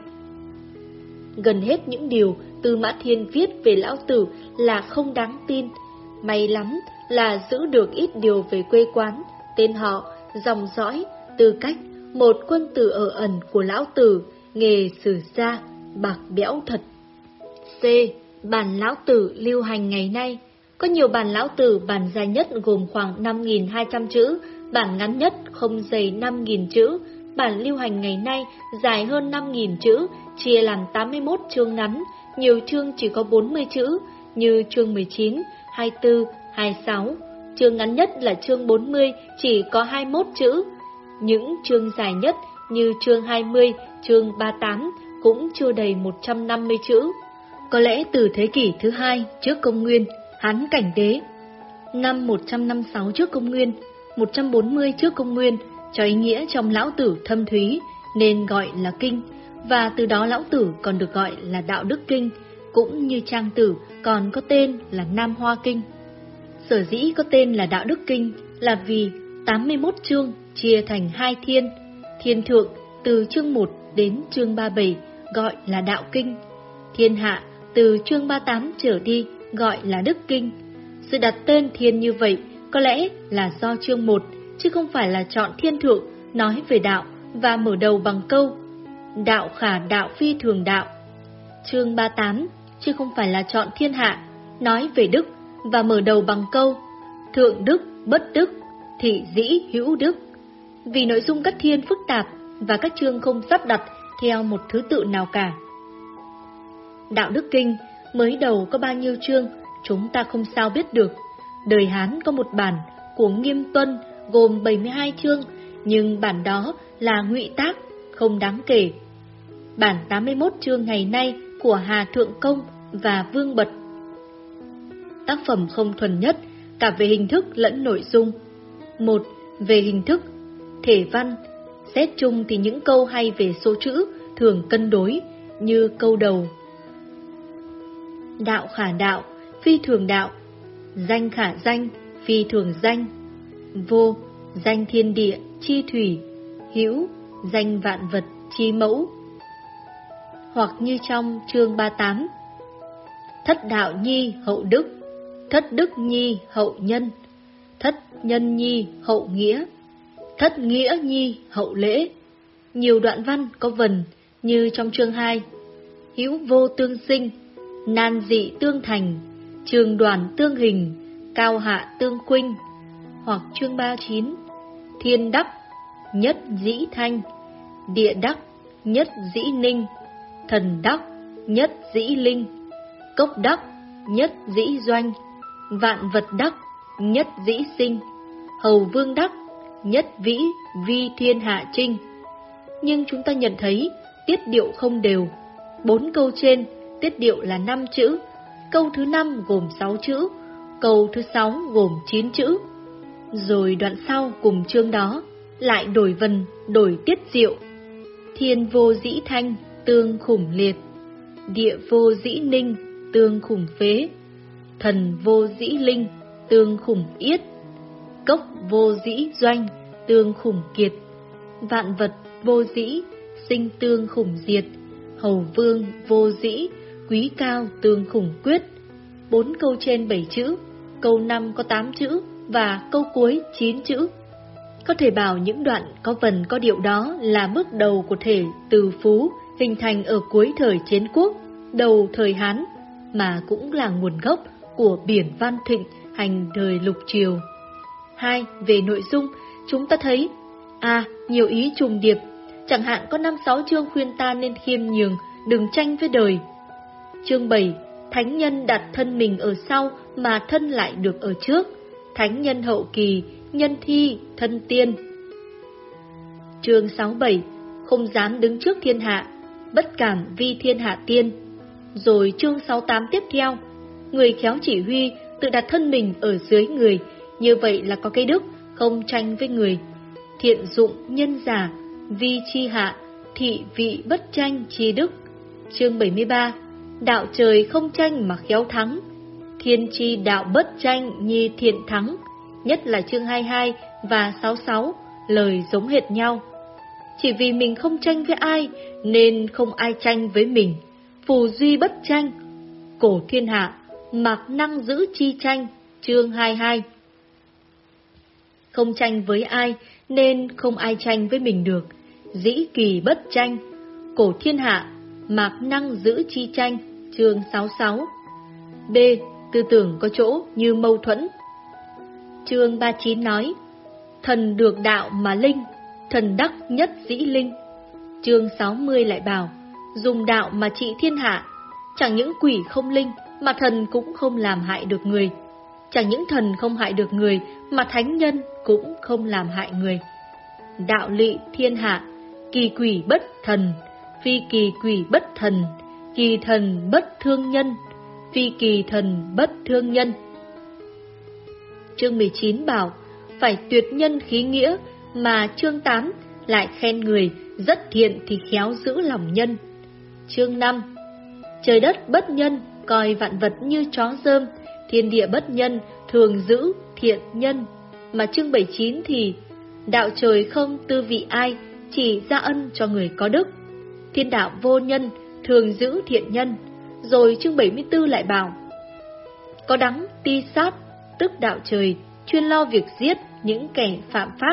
C: Gần hết những điều Tư Mã Thiên viết về Lão Tử là không đáng tin. May lắm là giữ được ít điều về quê quán, tên họ, dòng dõi, tư cách, một quân tử ở ẩn của Lão Tử, nghề sử gia, bạc bẽo thật. C. Bản Lão Tử lưu hành ngày nay. Có nhiều bản Lão Tử, bản dài nhất gồm khoảng năm nghìn hai trăm chữ, bản ngắn nhất không dày năm nghìn chữ, bản lưu hành ngày nay dài hơn năm nghìn chữ, chia làm tám mươi mốt chương ngắn, nhiều chương chỉ có bốn mươi chữ, như chương mười chín, hai mươi tư, hai mươi sáu. Chương ngắn nhất là chương bốn mươi, chỉ có hai mươi mốt chữ. Những chương dài nhất như chương hai mươi, chương ba mươi tám cũng chưa đầy một trăm năm mươi chữ. Có lẽ từ thế kỷ thứ hai trước công nguyên, Hán Cảnh Đế, năm một trăm năm mươi sáu trước công nguyên, một trăm bốn mươi trước công nguyên, cho ý nghĩa trong Lão Tử thâm thúy nên gọi là kinh, và từ đó Lão Tử còn được gọi là Đạo Đức Kinh, cũng như Trang Tử còn có tên là Nam Hoa Kinh. Sở dĩ có tên là Đạo Đức Kinh là vì tám mươi mốt chương chia thành hai thiên, thiên thượng từ chương một đến chương ba mươi bảy gọi là Đạo Kinh, thiên hạ từ chương ba mươi tám trở đi gọi là Đức Kinh. Sự đặt tên thiên như vậy có lẽ là do chương một, chứ không phải là chọn thiên thượng nói về đạo và mở đầu bằng câu đạo khả đạo phi thường đạo. Chương ba mươi tám, chứ không phải là chọn thiên hạ nói về đức và mở đầu bằng câu thượng đức bất đức, thị dĩ hữu đức. Vì nội dung các thiên phức tạp và các chương không sắp đặt theo một thứ tự nào cả. Đạo Đức Kinh mới đầu có bao nhiêu chương chúng ta không sao biết được. Đời Hán có một bản của Nghiêm Tuân gồm bảy mươi hai chương, nhưng bản đó là ngụy tác, không đáng kể. Bản tám mươi mốt chương ngày nay của Hà Thượng Công và Vương Bật. Tác phẩm không thuần nhất, cả về hình thức lẫn nội dung. Một, về hình thức, thể văn. Xét chung thì những câu hay về số chữ thường cân đối, như câu đầu đạo khả đạo, phi thường đạo, danh khả danh, phi thường danh, vô, danh thiên địa, chi thủy, hữu, danh vạn vật, chi mẫu. Hoặc như trong chương ba mươi tám, thất đạo nhi hậu đức, thất đức nhi hậu nhân, thất nhân nhi hậu nghĩa, thất nghĩa nhi hậu lễ. Nhiều đoạn văn có vần như trong chương hai, hữu vô tương sinh, nan dị tương thành, trường đoàn tương hình, cao hạ tương khuynh. Hoặc chương ba mươi chín, thiên đắc, nhất dĩ thanh, địa đắc, nhất dĩ ninh, thần đắc, nhất dĩ linh, cốc đắc, nhất dĩ doanh, vạn vật đắc, nhất dĩ sinh, hầu vương đắc, nhất vĩ vi thiên hạ trinh. Nhưng chúng ta nhận thấy tiết điệu không đều. Bốn câu trên tiết điệu là năm chữ, câu thứ năm gồm sáu chữ, câu thứ sáu gồm chín chữ. Rồi đoạn sau cùng chương đó lại đổi vần, đổi tiết diệu. Thiên vô dĩ thanh, tương khủng liệt, địa vô dĩ ninh, tương khủng phế, thần vô dĩ linh, tương khủng yết, cốc vô dĩ doanh, tương khủng kiệt, vạn vật vô dĩ, sinh tương khủng diệt, hầu vương vô dĩ, quý cao tương khủng quyết. Bốn câu trên bảy chữ, câu năm có tám chữ và câu cuối chín chữ. Có thể bảo những đoạn có vần có điệu đó là bước đầu của thể từ phú hình thành ở cuối thời Chiến Quốc, đầu thời Hán, mà cũng là nguồn gốc của biển văn thịnh hành đời Lục Triều. Hai, về nội dung, chúng ta thấy A. Nhiều ý trùng điệp, chẳng hạn có năm sáu chương khuyên ta nên khiêm nhường, đừng tranh với đời. Chương bảy, thánh nhân đặt thân mình ở sau mà thân lại được ở trước, thánh nhân hậu kỳ, nhân thi, thân tiên. Chương sáu bảy, không dám đứng trước thiên hạ, bất cảm vi thiên hạ tiên. Rồi chương sáu tám tiếp theo, người khéo chỉ huy, tự đặt thân mình ở dưới người, như vậy là có cái đức, không tranh với người. Thiện dụng nhân giả, vi chi hạ, thị vị bất tranh chi đức. Chương bảy mươi ba, đạo trời không tranh mà khéo thắng. Thiên chi đạo bất tranh nhi thiện thắng. Nhất là chương hai mươi hai và sáu mươi sáu, lời giống hệt nhau. Chỉ vì mình không tranh với ai, nên không ai tranh với mình. Phù duy bất tranh. Cổ thiên hạ, mạc năng giữ chi tranh, chương hai mươi hai. Không tranh với ai, nên không ai tranh với mình được. Dĩ kỳ bất tranh. Cổ thiên hạ, mạc năng giữ chi tranh, chương sáu mươi sáu. B. Tư tưởng có chỗ như mâu thuẫn. Chương ba mươi chín nói, thần được đạo mà linh, thần đắc nhất dĩ linh. Chương sáu mươi lại bảo, dùng đạo mà trị thiên hạ. Chẳng những quỷ không linh, mà thần cũng không làm hại được người. Chẳng những thần không hại được người, mà thánh nhân cũng không làm hại người. Đạo lị thiên hạ, kỳ quỷ bất thần, phi kỳ quỷ bất thần, kỳ thần bất thương nhân, phi kỳ thần bất thương nhân. Chương mười chín bảo, phải tuyệt nhân khí nghĩa, mà chương tám lại khen người rất thiện thì khéo giữ lòng nhân. Chương năm, trời đất bất nhân, coi vạn vật như chó rơm, thiên địa bất nhân, thường giữ thiện nhân. Mà chương bảy mươi chín thì, đạo trời không tư vị ai, chỉ ra ân cho người có đức. Thiên đạo vô nhân, thường giữ thiện nhân. Rồi chương bảy mươi tư lại bảo, có đắng ti sát, tức đạo trời, chuyên lo việc giết những kẻ phạm pháp.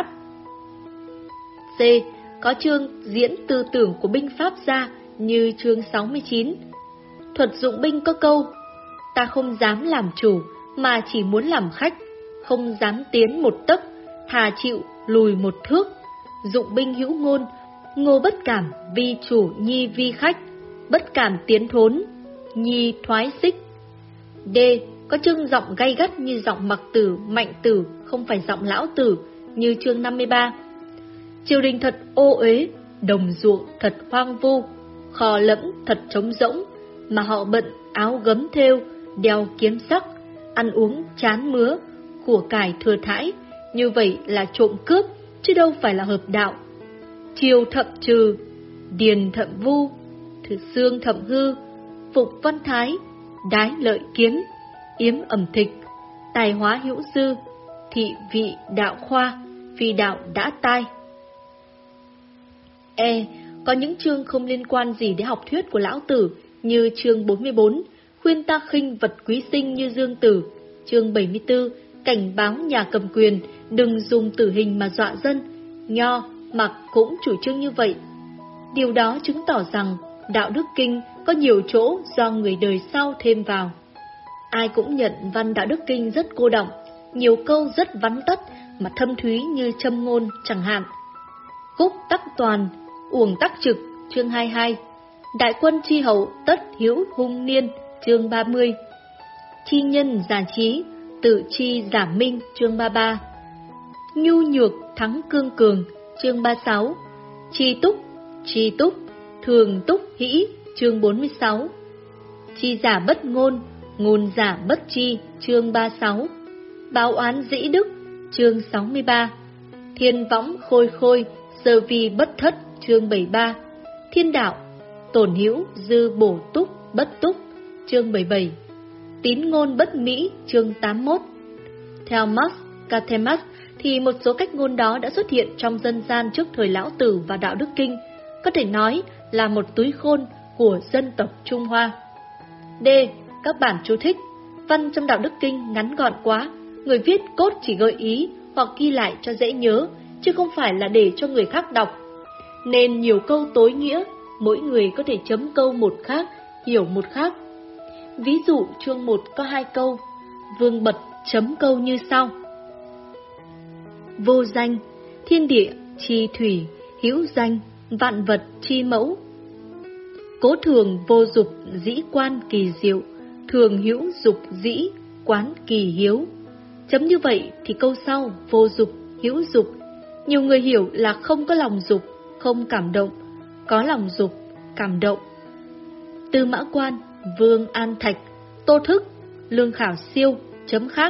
C: C. Có chương diễn tư tưởng của binh pháp ra như chương sáu mươi chín. Thuật dụng binh có câu, ta không dám làm chủ, mà chỉ muốn làm khách, không dám tiến một tấc, thà chịu lùi một thước. Dụng binh hữu ngôn, ngô bất cảm vi chủ nhi vi khách, bất cảm tiến thốn, nhi thoái xích. D. Có chương giọng gay gắt như giọng mặc tử, mạnh tử, không phải giọng lão tử, như chương năm mươi ba. Triều đình thật ô uế, đồng ruộng thật hoang vu, kho lẫm thật trống rỗng, mà họ bận áo gấm thêu, đeo kiếm sắc, ăn uống chán mứa, của cải thừa thãi, như vậy là trộm cướp, chứ đâu phải là hợp đạo. Triều thậm trừ, điền thậm vu, thử xương thậm hư, phục văn thái, đái lợi kiếm, yếm ẩm thịch, tài hóa hữu dư, thị vị đạo khoa, phi đạo đã tai. E. Có những chương không liên quan gì đến học thuyết của lão tử, như chương bốn mươi bốn, khuyên ta khinh vật quý sinh như Dương Tử, chương bảy mươi tư, cảnh báo nhà cầm quyền, đừng dùng tử hình mà dọa dân. Nho, Mặc cũng chủ trương như vậy. Điều đó chứng tỏ rằng đạo đức kinh có nhiều chỗ do người đời sau thêm vào. Ai cũng nhận văn đạo đức kinh rất cô đọng, nhiều câu rất vắn tắt mà thâm thúy như châm ngôn chẳng hạn. Khúc tắc toàn, uổng tắc trực, chương hai mươi hai. Đại quân chi hậu tất hiếu hung niên, chương ba mươi. Chi nhân giả trí, tự chi giả minh, chương ba mươi ba. Nhu nhược thắng cương cường, chương ba mươi sáu. Chi túc, chi túc, thường túc hĩ, chương bốn mươi sáu. Chi giả bất ngôn, ngôn giả bất chi, chương ba mươi sáu. Báo oán dĩ đức, chương sáu mươi ba. Thiên võng khôi khôi, sơ vi bất thất, chương bảy mươi ba. Thiên đạo, tổn hữu dư bổ túc bất túc, chương bảy mươi bảy. Tín ngôn bất mỹ, chương tám mươi mốt. Theo Marx Cathemas thì một số cách ngôn đó đã xuất hiện trong dân gian trước thời Lão Tử và Đạo Đức Kinh, có thể nói là một túi khôn của dân tộc Trung Hoa. D. Các bản chú thích. Văn trong Đạo Đức Kinh ngắn gọn quá, người viết cốt chỉ gợi ý hoặc ghi lại cho dễ nhớ, chứ không phải là để cho người khác đọc. Nên nhiều câu tối nghĩa, mỗi người có thể chấm câu một khác, hiểu một khác. Ví dụ chương một có hai câu, Vương Bật chấm câu như sau. Vô danh, thiên địa chi thủy, hữu danh, vạn vật chi mẫu. Cố thường vô dục dĩ quan kỳ diệu, thường hữu dục dĩ quán kỳ hiếu. Chấm như vậy thì câu sau vô dục, hữu dục, nhiều người hiểu là không có lòng dục, không cảm động, có lòng dục, cảm động. Tư Mã Quan, Vương An Thạch, Tô Thức, Lương Khảo Siêu, chấm khác.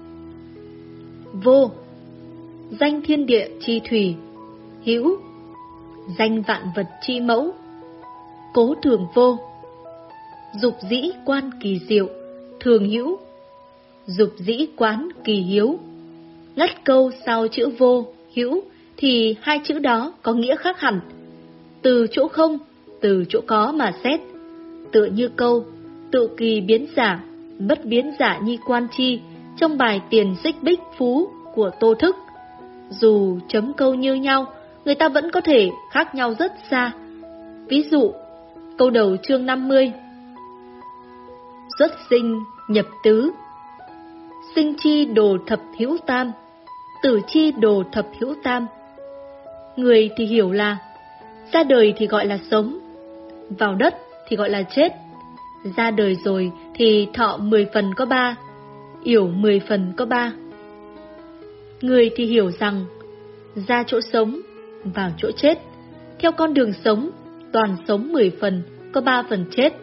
C: Vô, danh thiên địa chi thủy, hữu, danh vạn vật chi mẫu. Cố thường vô, dục dĩ quan kỳ diệu, thường hữu. Dục dĩ quán kỳ hiếu. Ngắt câu sau chữ vô, hữu thì hai chữ đó có nghĩa khác hẳn. Từ chỗ không, từ chỗ có mà xét. Tựa như câu tự kỳ biến giả, bất biến giả nhi quan chi trong bài Tiền Xích Bích Phú của Tô Thức. Dù chấm câu như nhau, người ta vẫn có thể khác nhau rất xa. Ví dụ, câu đầu chương năm mươi. Xuất sinh nhập tứ, sinh chi đồ thập hữu tam, tử chi đồ thập hữu tam. Người thì hiểu là ra đời thì gọi là sống, vào đất thì gọi là chết. Ra đời rồi thì thọ mười phần có ba, yểu mười phần có ba. Người thì hiểu rằng ra chỗ sống, vào chỗ chết. Theo con đường sống, toàn sống mười phần, có ba phần chết.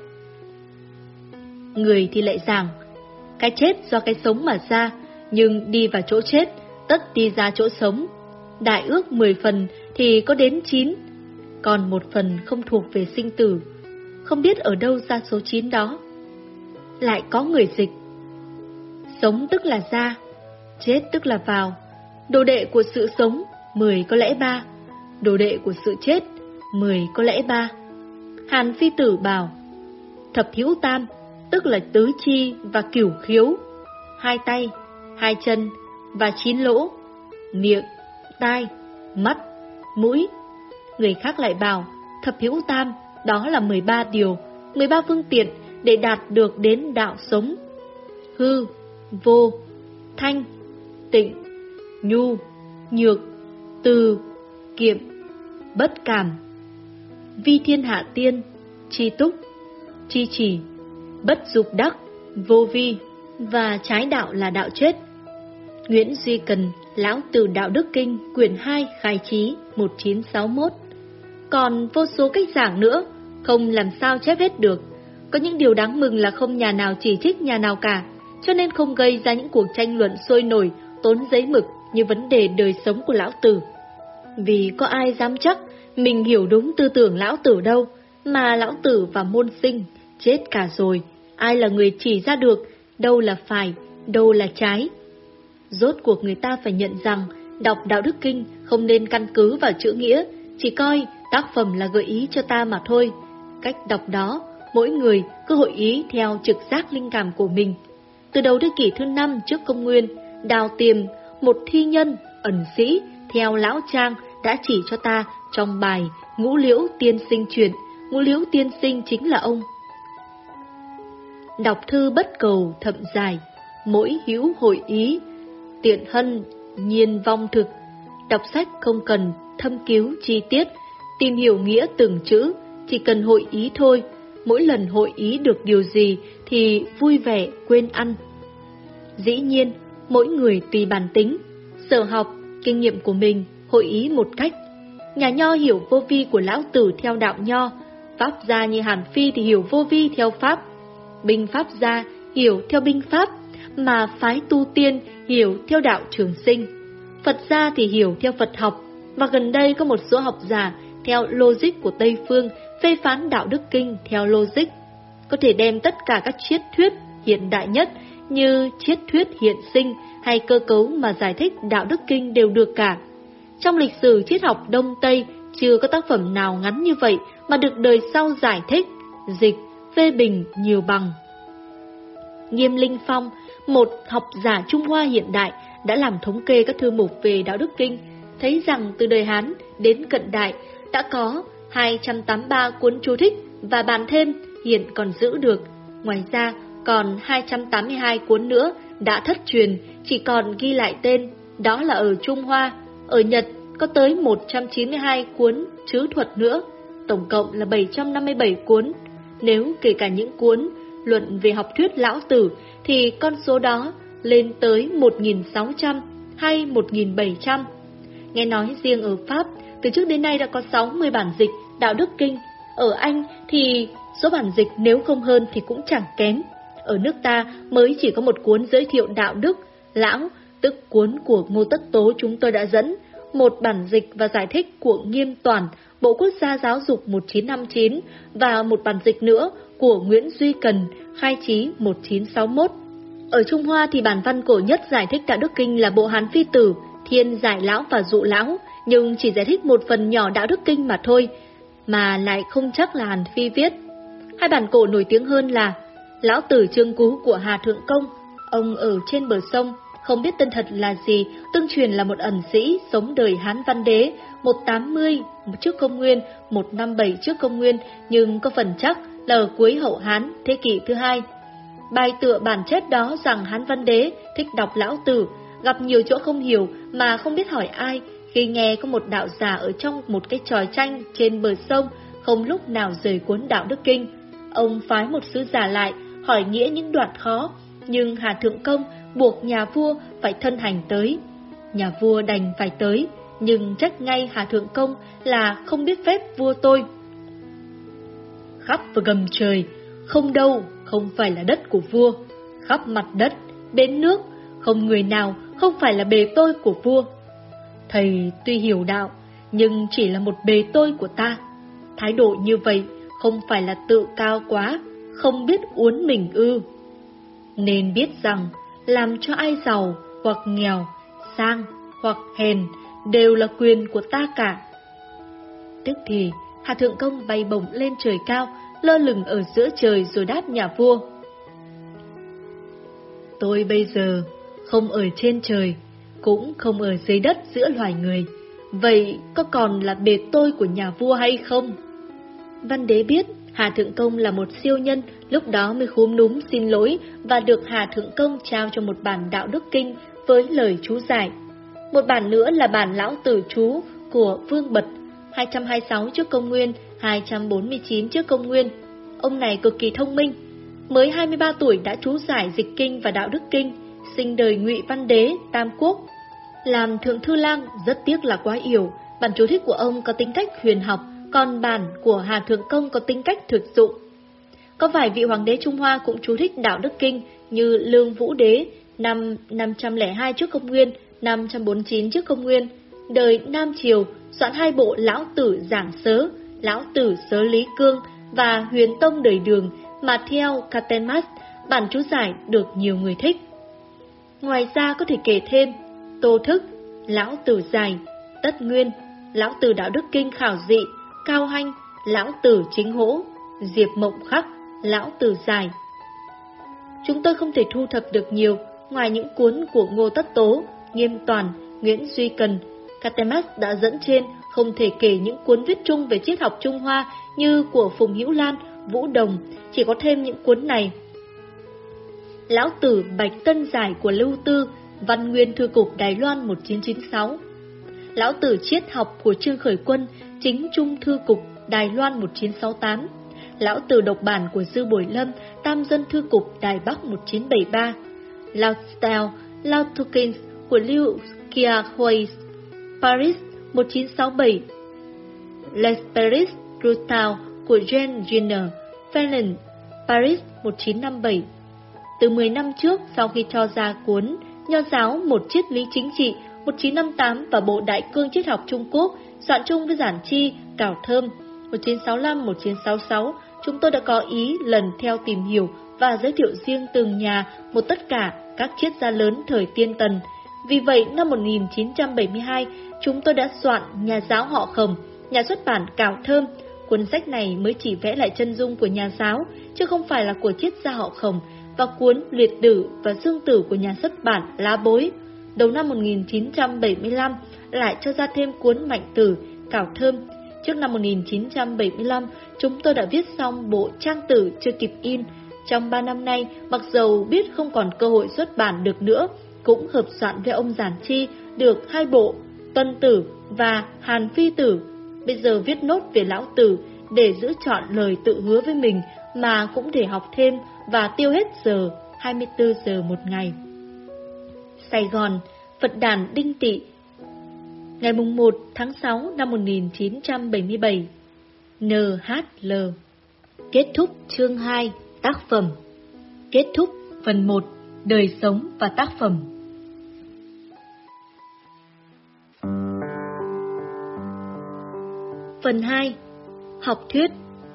C: Người thì lại rằng cái chết do cái sống mà ra, nhưng đi vào chỗ chết, tất đi ra chỗ sống. Đại ước mười phần thì có đến chín, còn một phần không thuộc về sinh tử, không biết ở đâu ra số chín đó. Lại có người dịch: sống tức là ra, chết tức là vào. Đồ đệ của sự sống, mười có lẽ ba. Đồ đệ của sự chết, mười có lẽ ba. Hàn Phi Tử bảo thập hữu tam tức là tứ chi và cửu khiếu, hai tay, hai chân và chín lỗ, miệng, tai, mắt, mũi. Người khác lại bảo thập hữu tam đó là mười ba điều, mười ba phương tiện để đạt được đến đạo sống. Hư, vô, thanh, tịnh, nhu, nhược, từ, kiệm, bất cảm. Vi thiên hạ tiên, chi túc, chi chỉ, bất dục đắc, vô vi, và trái đạo là đạo chết. Nguyễn Duy Cần, Lão Tử Đạo Đức Kinh, quyển hai, khai chí, một nghìn chín trăm sáu mươi mốt. Còn vô số cách giảng nữa, không làm sao chép hết được. Có những điều đáng mừng là không nhà nào chỉ trích nhà nào cả, cho nên không gây ra những cuộc tranh luận sôi nổi, tốn giấy mực như vấn đề đời sống của Lão Tử. Vì có ai dám chắc mình hiểu đúng tư tưởng Lão Tử đâu, mà Lão Tử và môn sinh chết cả rồi, ai là người chỉ ra được đâu là phải, đâu là trái. Rốt cuộc người ta phải nhận rằng đọc Đạo Đức Kinh không nên căn cứ vào chữ nghĩa, chỉ coi tác phẩm là gợi ý cho ta mà thôi. Cách đọc đó, mỗi người cứ hội ý theo trực giác linh cảm của mình. Từ đầu thế kỷ thứ năm trước công nguyên, Đào Tiềm, một thi nhân, ẩn sĩ, theo Lão Trang đã chỉ cho ta trong bài Ngũ Liễu Tiên Sinh Truyện. Ngũ Liễu Tiên Sinh chính là ông. Đọc thư bất cầu thậm dài, mỗi hữu hội ý, tiện hân, nhiên vong thực. Đọc sách không cần thâm cứu chi tiết, tìm hiểu nghĩa từng chữ, chỉ cần hội ý thôi. Mỗi lần hội ý được điều gì thì vui vẻ quên ăn. Dĩ nhiên, mỗi người tùy bản tính, sở học, kinh nghiệm của mình hội ý một cách. Nhà Nho hiểu vô vi của Lão Tử theo đạo Nho, Pháp gia như Hàn Phi thì hiểu vô vi theo Pháp, binh Pháp gia hiểu theo binh Pháp, mà phái tu tiên hiểu theo đạo Trường Sinh. Phật gia thì hiểu theo Phật học, và gần đây có một số học giả theo logic của Tây Phương phê phán Đạo Đức Kinh theo logic. Có thể đem tất cả các triết thuyết hiện đại nhất như triết thuyết hiện sinh hay cơ cấu mà giải thích Đạo Đức Kinh đều được cả. Trong lịch sử triết học Đông Tây chưa có tác phẩm nào ngắn như vậy mà được đời sau giải thích, dịch, phê bình nhiều bằng. Nghiêm Linh Phong, một học giả Trung Hoa hiện đại, đã làm thống kê các thư mục về Đạo Đức Kinh, thấy rằng từ đời Hán đến cận đại đã có hai trăm tám mươi ba cuốn chú thích và bàn thêm hiện còn giữ được. Ngoài ra còn hai trăm tám mươi hai cuốn nữa đã thất truyền, chỉ còn ghi lại tên, đó là ở Trung Hoa. Ở Nhật có tới một trăm chín mươi hai cuốn chữ thuật nữa, tổng cộng là bảy trăm năm mươi bảy cuốn. Nếu kể cả những cuốn luận về học thuyết Lão Tử thì con số đó lên tới một nghìn sáu trăm hay một nghìn bảy trăm. Nghe nói riêng ở Pháp, từ trước đến nay đã có sáu mươi bản dịch Đạo Đức Kinh. Ở Anh thì số bản dịch nếu không hơn thì cũng chẳng kém. Ở nước ta mới chỉ có một cuốn giới thiệu đạo đức Lão, tức cuốn của Ngô Tất Tố chúng tôi đã dẫn, một bản dịch và giải thích của Nghiêm Toản, Bộ Quốc gia Giáo dục một chín năm chín và một bản dịch nữa của Nguyễn Duy Cần, khai chí một chín sáu mốt. Ở Trung Hoa thì bản văn cổ nhất giải thích Đạo Đức Kinh là bộ Hán Phi Tử, Thiên Giải Lão và Dụ Lão, nhưng chỉ giải thích một phần nhỏ Đạo Đức Kinh mà thôi, mà lại không chắc là Hàn Phi viết. Hai bản cổ nổi tiếng hơn là Lão Tử Chương Cú của Hà Thượng Công, ông ở trên bờ sông, không biết tên thật là gì, tương truyền là một ẩn sĩ sống đời Hán Văn Đế một tám mươi trước công nguyên, một năm bảy trước công nguyên, nhưng có phần chắc là ở cuối hậu Hán, thế kỷ thứ hai. Bài tựa bản chép đó rằng Hán Văn Đế thích đọc Lão Tử, gặp nhiều chỗ không hiểu mà không biết hỏi ai, khi nghe có một đạo giả ở trong một cái tròi tranh trên bờ sông, không lúc nào rời cuốn Đạo Đức Kinh. Ông phái một sứ giả lại, hỏi nghĩa những đoạn khó, nhưng Hà Thượng Công buộc nhà vua phải thân hành tới. Nhà vua đành phải tới, nhưng trách ngay Hà Thượng Công là không biết phép vua tôi. Khắp và gầm trời, không đâu, không phải là đất của vua. Khắp mặt đất, bến nước, không người nào không phải là bề tôi của vua. Thầy tuy hiểu đạo, nhưng chỉ là một bề tôi của ta. Thái độ như vậy không phải là tự cao quá, không biết uốn mình ư. Nên biết rằng, làm cho ai giàu hoặc nghèo, sang hoặc hèn đều là quyền của ta cả. Tức thì, Hà Thượng Công bay bổng lên trời cao, lơ lửng ở giữa trời rồi đáp nhà vua. Tôi bây giờ không ở trên trời, cũng không ở dưới đất giữa loài người. Vậy có còn là bề tôi của nhà vua hay không? Văn Đế biết Hà Thượng Công là một siêu nhân, lúc đó mới khúm núm xin lỗi và được Hà Thượng Công trao cho một bản Đạo Đức Kinh với lời chú giải. Một bản nữa là bản Lão Tử chú của Vương Bật, hai trăm hai mươi sáu trước công nguyên, hai trăm bốn mươi chín trước công nguyên. Ông này cực kỳ thông minh, mới hai mươi ba tuổi đã chú giải Dịch Kinh và Đạo Đức Kinh, sinh đời Ngụy Văn Đế, Tam Quốc. Làm thượng thư lang rất tiếc là quá yểu, bản chú thích của ông có tính cách huyền học, còn bản của Hà Thượng Công có tính cách thực dụng. Có vài vị hoàng đế Trung Hoa cũng chú thích Đạo Đức Kinh như Lương Vũ Đế năm năm trăm lẻ hai trước công nguyên, năm trăm bốn mươi chín trước công nguyên, đời Nam Triều soạn hai bộ Lão Tử Giảng Sớ, Lão Tử Sớ Lý Cương và Huyền Tông đời Đường mà theo Catemas, bản chú giải được nhiều người thích. Ngoài ra có thể kể thêm Tô Thức, Lão Tử Giải, Tất Nguyên, Lão Tử Đạo Đức Kinh Khảo Dị, Cao Hanh, Lão Tử Chính Hỗ, Diệp Mộng Khắc, Lão Tử Giải. Chúng tôi không thể thu thập được nhiều, ngoài những cuốn của Ngô Tất Tố, Nghiêm Toàn, Nguyễn Duy Cần. Catemas đã dẫn trên, không thể kể những cuốn viết chung về triết học Trung Hoa như của Phùng Hữu Lan, Vũ Đồng, chỉ có thêm những cuốn này. Lão Tử Bạch Tân Giải của Lưu Tư, Văn Nguyên Thư Cục Đài Loan một chín chín sáu. Lão Tử Triết Học của Trương Khởi Quân, Chính Trung Thư Cục Đài Loan một chín sáu tám. Lão Tử Độc Bản của Dư Bồi Lâm, Tam Dân Thư Cục Đài Bắc một chín bảy ba. Lao Tao, Lao Tukins của Liu Qiahui, Paris một chín sáu bảy. Les Paris Rutao của Jean Giner, Fenelon, Paris một chín năm bảy. Từ mười năm trước, sau khi cho ra cuốn Nho giáo một triết lý chính trị một chín năm tám và bộ Đại cương triết học Trung Quốc, soạn chung với Giản Chi, Cảo Thơm một chín sáu lăm một chín sáu sáu, chúng tôi đã có ý lần theo tìm hiểu và giới thiệu riêng từng nhà một tất cả các triết gia lớn thời Tiên Tần. Vì vậy, năm một nghìn chín trăm bảy mươi hai, chúng tôi đã soạn Nhà giáo họ Khổng, nhà xuất bản Cảo Thơm. Cuốn sách này mới chỉ vẽ lại chân dung của nhà giáo, chứ không phải là của triết gia họ Khổng, và cuốn Liệt Tử và Dương Tử của nhà xuất bản Lá Bối. Đầu năm một nghìn chín trăm bảy mươi lăm, lại cho ra thêm cuốn Mạnh Tử, Cảo Thơm. Trước năm một nghìn chín trăm bảy mươi lăm, chúng tôi đã viết xong bộ Trang Tử chưa kịp in. Trong ba năm nay, mặc dầu biết không còn cơ hội xuất bản được nữa, cũng hợp soạn với ông Giản Chi được hai bộ Tuân Tử và Hàn Phi Tử. Bây giờ viết nốt về Lão Tử để giữ trọn lời tự hứa với mình, mà cũng để học thêm và tiêu hết giờ, hai mươi tư giờ một ngày. Sài Gòn, Phật đàn Đinh Tị, ngày mùng một tháng sáu năm một nghìn chín trăm bảy mươi bảy. en hát lờ. Kết thúc chương hai, tác phẩm. Kết thúc phần một, đời sống và tác phẩm. Phần hai. Học thuyết.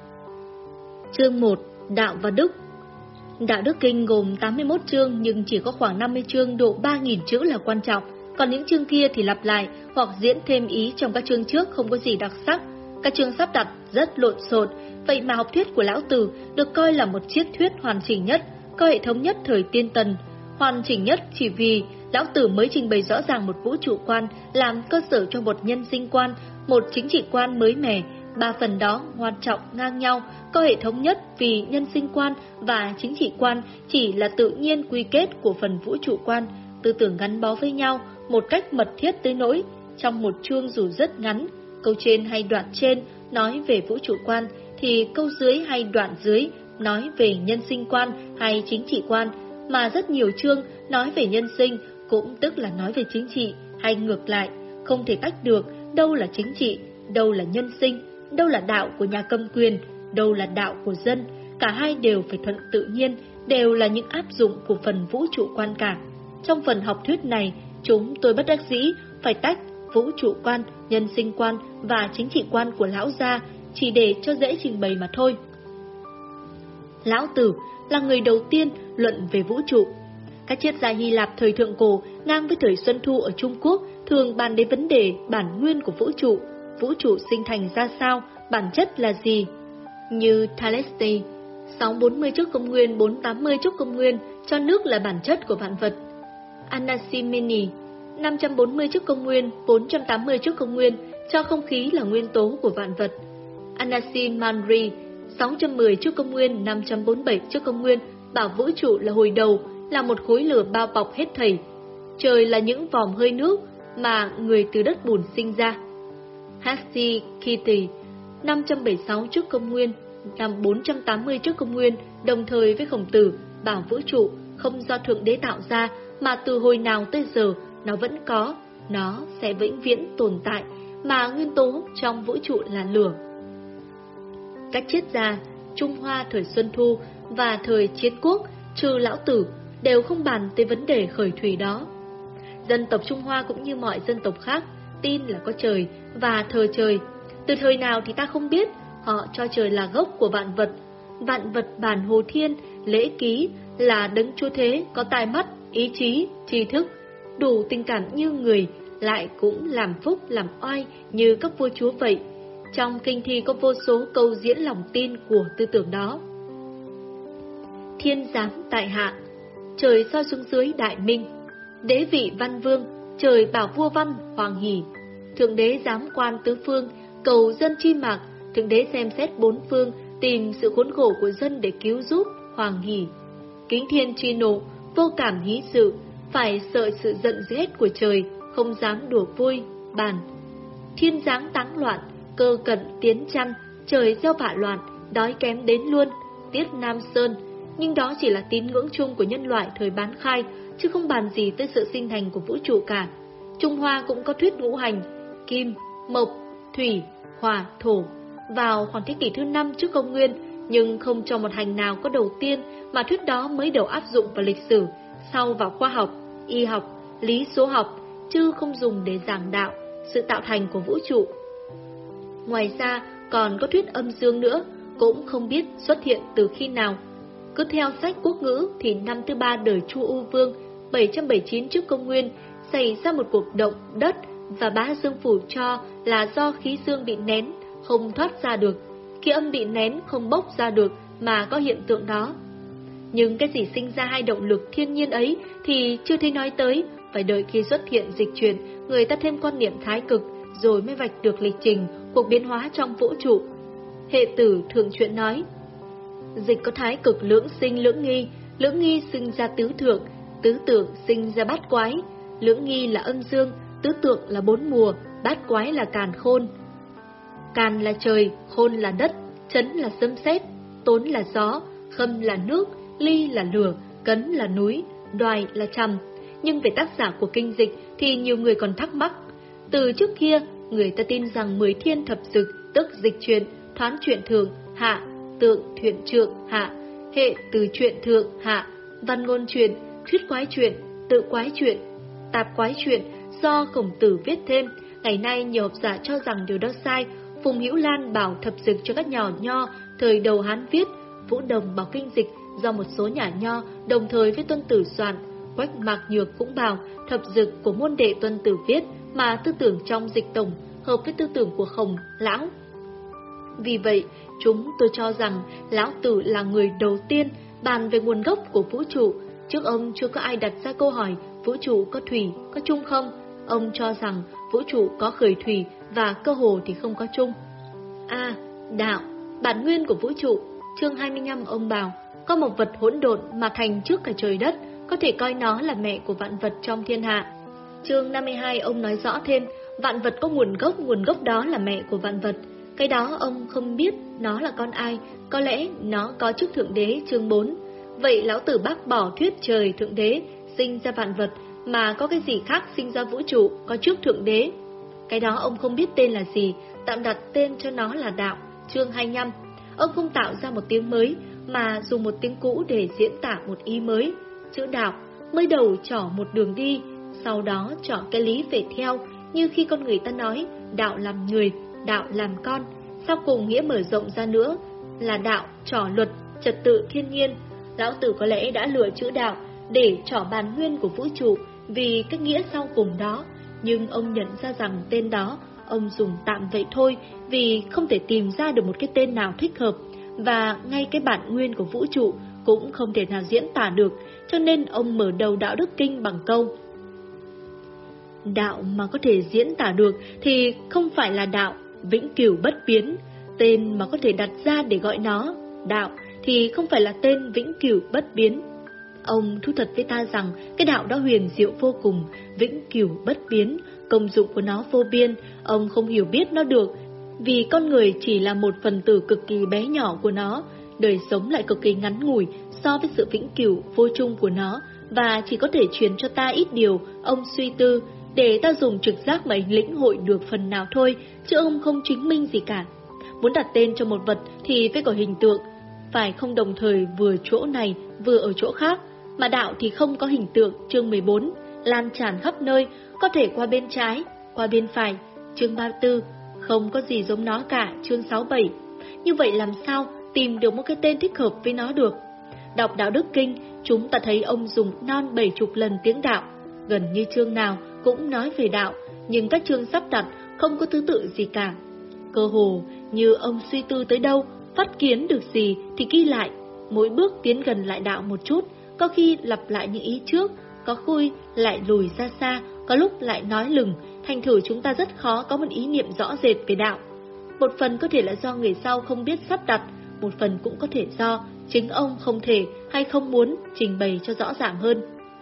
C: Chương một. Đạo và Đức. Đạo Đức Kinh gồm tám mươi mốt chương nhưng chỉ có khoảng năm mươi chương độ ba nghìn chữ là quan trọng, còn những chương kia thì lặp lại hoặc diễn thêm ý trong các chương trước, không có gì đặc sắc. Các chương sắp đặt rất lộn xộn, vậy mà học thuyết của Lão Tử được coi là một triết thuyết hoàn chỉnh nhất, có hệ thống nhất thời Tiên Tần. Hoàn chỉnh nhất chỉ vì Lão Tử mới trình bày rõ ràng một vũ trụ quan làm cơ sở cho một nhân sinh quan, một chính trị quan mới mẻ. Ba phần đó quan trọng ngang nhau, có hệ thống nhất vì nhân sinh quan và chính trị quan chỉ là tự nhiên quy kết của phần vũ trụ quan, tư tưởng gắn bó với nhau một cách mật thiết tới nỗi trong một chương dù rất ngắn, câu trên hay đoạn trên nói về vũ trụ quan thì câu dưới hay đoạn dưới nói về nhân sinh quan hay chính trị quan, mà rất nhiều chương nói về nhân sinh cũng tức là nói về chính trị hay ngược lại, không thể tách được đâu là chính trị, đâu là nhân sinh, đâu là đạo của nhà cầm quyền, đâu là đạo của dân. Cả hai đều phải thuận tự nhiên, đều là những áp dụng của phần vũ trụ quan cả. Trong phần học thuyết này, chúng tôi bất đắc dĩ phải tách vũ trụ quan, nhân sinh quan và chính trị quan của Lão ra, chỉ để cho dễ trình bày mà thôi. Lão Tử là người đầu tiên luận về vũ trụ. Các triết gia Hy Lạp thời thượng cổ ngang với thời Xuân Thu ở Trung Quốc thường bàn đến vấn đề bản nguyên của vũ trụ, vũ trụ sinh thành ra sao, bản chất là gì. Như Thalesti, sáu trăm bốn mươi trước công nguyên, bốn trăm tám mươi trước công nguyên, cho nước là bản chất của vạn vật. Anaximenes, năm trăm bốn mươi trước công nguyên, bốn trăm tám mươi trước công nguyên, cho không khí là nguyên tố của vạn vật. Anaximanri, sáu trăm mười trước công nguyên, năm trăm bốn mươi bảy trước công nguyên, bảo vũ trụ là hồi đầu, là một khối lửa bao bọc hết thảy. Trời là những vòm hơi nước mà người từ đất bùn sinh ra. Hesychiti, năm trăm bảy mươi sáu trước công nguyên, năm bốn trăm tám mươi trước công nguyên, đồng thời với Khổng Tử, bảo vũ trụ không do Thượng Đế tạo ra mà từ hồi nào tới giờ nó vẫn có, nó sẽ vĩnh viễn tồn tại, mà nguyên tố trong vũ trụ là lửa. Các triết gia Trung Hoa thời Xuân Thu và thời Chiến Quốc trừ Lão Tử đều không bàn tới vấn đề khởi thủy đó. Dân tộc Trung Hoa cũng như mọi dân tộc khác tin là có trời và thờ trời. Từ thời nào thì ta không biết, họ cho trời là gốc của vạn vật. Vạn vật bản Hồ Thiên, lễ ký là đấng chúa thế có tai mắt, ý chí, tri thức, đủ tình cảm như người, lại cũng làm phúc làm oai như các vua chúa vậy. Trong kinh thi có vô số câu diễn lòng tin của tư tưởng đó. Thiên giám tại hạ, trời soi xuống dưới đại minh. Đế vị văn vương, trời bảo vua văn hoàng hỷ. Thượng đế giám quan tứ phương, cầu dân chi mạc. Thượng đế xem xét bốn phương, tìm sự khốn khổ của dân để cứu giúp, hoàng hỷ. Kính thiên truy nộ, vô cảm hí sự, phải sợ sự giận dữ của trời, không dám đùa vui, bàn. Thiên giáng táng loạn, cơ cận tiến chăn, trời gieo vạ loạn, đói kém đến luôn, Tiết Nam Sơn. Nhưng đó chỉ là tín ngưỡng chung của nhân loại thời bán khai, chứ không bàn gì tới sự sinh thành của vũ trụ cả. Trung Hoa cũng có thuyết ngũ hành, kim, mộc, thủy, hỏa, thổ, vào khoảng thế kỷ thứ năm trước công nguyên, nhưng không cho một hành nào có đầu tiên, mà thuyết đó mới đầu áp dụng vào lịch sử, sau vào khoa học, y học, lý số học, chứ không dùng để giảng đạo, sự tạo thành của vũ trụ. Ngoài ra còn có thuyết âm dương nữa, cũng không biết xuất hiện từ khi nào. Cứ theo sách quốc ngữ thì năm thứ ba đời Chu U Vương, bảy trăm bảy mươi chín trước công nguyên, xảy ra một cuộc động đất và bá dương phủ cho là do khí dương bị nén, không thoát ra được, khí âm bị nén không bốc ra được mà có hiện tượng đó. Nhưng cái gì sinh ra hai động lực thiên nhiên ấy thì chưa thấy nói tới, phải đợi khi xuất hiện dịch chuyển, người ta thêm quan niệm thái cực, rồi mới vạch được lịch trình cuộc biến hóa trong vũ trụ. Hệ Tử thường chuyện nói, dịch có thái cực lưỡng sinh lưỡng nghi, lưỡng nghi sinh ra tứ thượng, tứ tượng sinh ra bát quái, lưỡng nghi là âm dương, tứ tượng là bốn mùa, bát quái là càn khôn. Càn là trời, khôn là đất, chấn là sấm sét, tốn là gió, khâm là nước, ly là lửa, cấn là núi, đoài là trầm. Nhưng về tác giả của kinh dịch thì nhiều người còn thắc mắc. Từ trước kia, người ta tin rằng mười thiên thập dực, tức dịch chuyển, thoán chuyện thường, hạ, tượng thuyện trượng, hạ, hệ từ chuyện thượng, hạ, văn ngôn chuyện, thuyết quái chuyện, tự quái chuyện, tạp quái chuyện, do Khổng Tử viết thêm. Ngày nay nhiều học giả cho rằng điều đó sai, Phùng Hữu Lan bảo thập dực cho các nhà nho thời đầu Hán viết, Vũ Đồng bảo kinh dịch do một số nhà nho đồng thời với Tuân Tử soạn. Quách Mạc Nhược cũng bảo thập dực của môn đệ Tuân Tử viết mà tư tưởng trong dịch tổng hợp với tư tưởng của Khổng lão. Vì vậy, chúng tôi cho rằng Lão Tử là người đầu tiên bàn về nguồn gốc của vũ trụ. Trước ông chưa có ai đặt ra câu hỏi vũ trụ có thủy, có chung không. Ông cho rằng vũ trụ có khởi thủy và cơ hồ thì không có chung. A. Đạo, bản nguyên của vũ trụ. Chương hai mươi lăm ông bảo, có một vật hỗn độn mà thành trước cả trời đất, có thể coi nó là mẹ của vạn vật trong thiên hạ. Chương năm mươi hai ông nói rõ thêm, vạn vật có nguồn gốc, nguồn gốc đó là mẹ của vạn vật. Cái đó ông không biết nó là con ai, có lẽ nó có trước Thượng Đế. Chương bốn. Vậy Lão Tử bác bỏ thuyết trời Thượng Đế sinh ra vạn vật, mà có cái gì khác sinh ra vũ trụ có trước Thượng Đế. Cái đó ông không biết tên là gì, tạm đặt tên cho nó là đạo. Chương hai mươi lăm. Ông không tạo ra một tiếng mới, mà dùng một tiếng cũ để diễn tả một ý mới. Chữ đạo, mới đầu trỏ một đường đi, sau đó trỏ cái lý về theo, như khi con người ta nói, đạo làm người, đạo làm con. Sau cùng nghĩa mở rộng ra nữa, là đạo trỏ luật, trật tự thiên nhiên. Lão Tử có lẽ đã lựa chữ đạo để trỏ bản nguyên của vũ trụ, vì cái nghĩa sau cùng đó. Nhưng ông nhận ra rằng tên đó ông dùng tạm vậy thôi, vì không thể tìm ra được một cái tên nào thích hợp, và ngay cái bản nguyên của vũ trụ cũng không thể nào diễn tả được, cho nên ông mở đầu Đạo Đức Kinh bằng câu: đạo mà có thể diễn tả được thì không phải là đạo, vĩnh cửu bất biến. Tên mà có thể đặt ra để gọi nó đạo thì không phải là tên vĩnh cửu bất biến. Ông thú thật với ta rằng cái đạo đó huyền diệu vô cùng, vĩnh cửu bất biến, công dụng của nó vô biên. Ông không hiểu biết nó được, vì con người chỉ là một phần tử cực kỳ bé nhỏ của nó, đời sống lại cực kỳ ngắn ngủi so với sự vĩnh cửu vô chung của nó, và chỉ có thể truyền cho ta ít điều ông suy tư, để ta dùng trực giác mà lĩnh hội được phần nào thôi, chứ ông không chứng minh gì cả. Muốn đặt tên cho một vật thì phải có hình tượng, phải không đồng thời vừa chỗ này vừa ở chỗ khác, mà đạo thì không có hình tượng. Chương mười bốn, lan tràn khắp nơi, có thể qua bên trái, qua bên phải. Chương ba mươi tư, không có gì giống nó cả. Chương sáu mươi bảy, như vậy làm sao tìm được một cái tên thích hợp với nó được? Đọc Đạo Đức Kinh, chúng ta thấy ông dùng non bảy chục lần tiếng đạo, gần như chương nào cũng nói về đạo, nhưng các chương sắp đặt không có thứ tự gì cả. Cơ hồ như ông suy tư tới đâu, phát kiến được gì thì ghi lại, mỗi bước tiến gần lại đạo một chút, có khi lặp lại những ý trước, có khi lại lùi ra xa, có lúc lại nói lừng, thành thử chúng ta rất khó có một ý niệm rõ rệt về đạo. Một phần có thể là do người sau không biết sắp đặt, một phần cũng có thể do chính ông không thể hay không muốn trình bày cho rõ ràng hơn.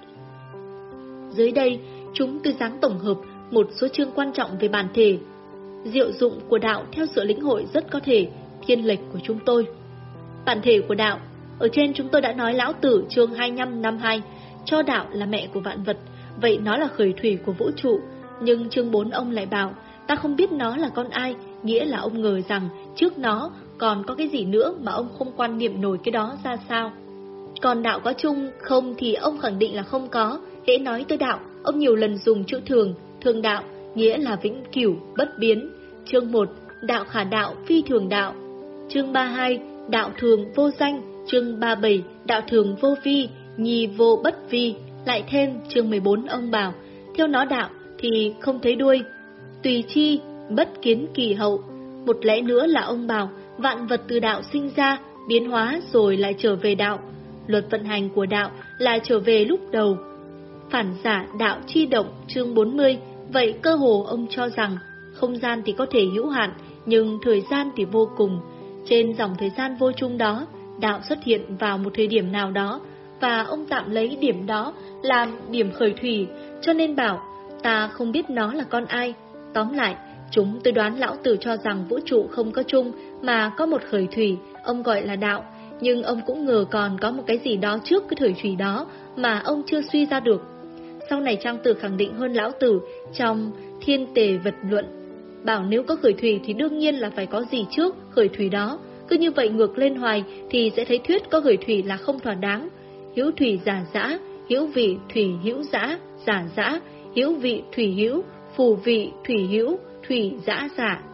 C: Dưới đây, chúng tôi dáng tổng hợp một số chương quan trọng về bản thể. Diệu dụng của đạo theo sự lĩnh hội rất có thể thiên lệch của chúng tôi. Bản thể của đạo, ở trên chúng tôi đã nói Lão Tử chương hai mươi lăm năm hai cho đạo là mẹ của vạn vật, vậy nó là khởi thủy của vũ trụ. Nhưng chương bốn ông lại bảo ta không biết nó là con ai, nghĩa là ông ngờ rằng trước nó còn có cái gì nữa mà ông không quan niệm nổi cái đó ra sao. Còn đạo có chung không thì ông khẳng định là không có. Hễ nói tới đạo, ông nhiều lần dùng chữ thường, thường đạo, nghĩa là vĩnh cửu, bất biến. Chương một, đạo khả đạo, phi thường đạo. Chương ba mươi hai, đạo thường vô danh. Chương ba mươi bảy, đạo thường vô vi, nhi vô bất vi. Lại thêm chương mười bốn ông bảo, theo nó đạo thì không thấy đuôi, tùy chi, bất kiến kỳ hậu. Một lẽ nữa là ông bảo, vạn vật từ đạo sinh ra, biến hóa rồi lại trở về đạo. Luật vận hành của đạo là trở về lúc đầu. Phản giả đạo chi động, chương bốn mươi. Vậy cơ hồ ông cho rằng không gian thì có thể hữu hạn, nhưng thời gian thì vô cùng. Trên dòng thời gian vô chung đó, đạo xuất hiện vào một thời điểm nào đó, và ông tạm lấy điểm đó làm điểm khởi thủy, cho nên bảo ta không biết nó là con ai. Tóm lại, chúng tôi đoán Lão Tử cho rằng vũ trụ không có chung mà có một khởi thủy, ông gọi là đạo. Nhưng ông cũng ngờ còn có một cái gì đó trước cái thời thủy đó mà ông chưa suy ra được. Sau này Trang Tử khẳng định hơn Lão Tử trong Thiên Tề Vật Luận, bảo nếu có khởi thủy thì đương nhiên là phải có gì trước khởi thủy đó. Cứ như vậy ngược lên hoài thì sẽ thấy thuyết có khởi thủy là không thỏa đáng. Hữu thủy giả dã, hữu vị thủy hữu dã, giả dã, hữu vị thủy hữu, phù vị thủy hữu, thủy dã giả.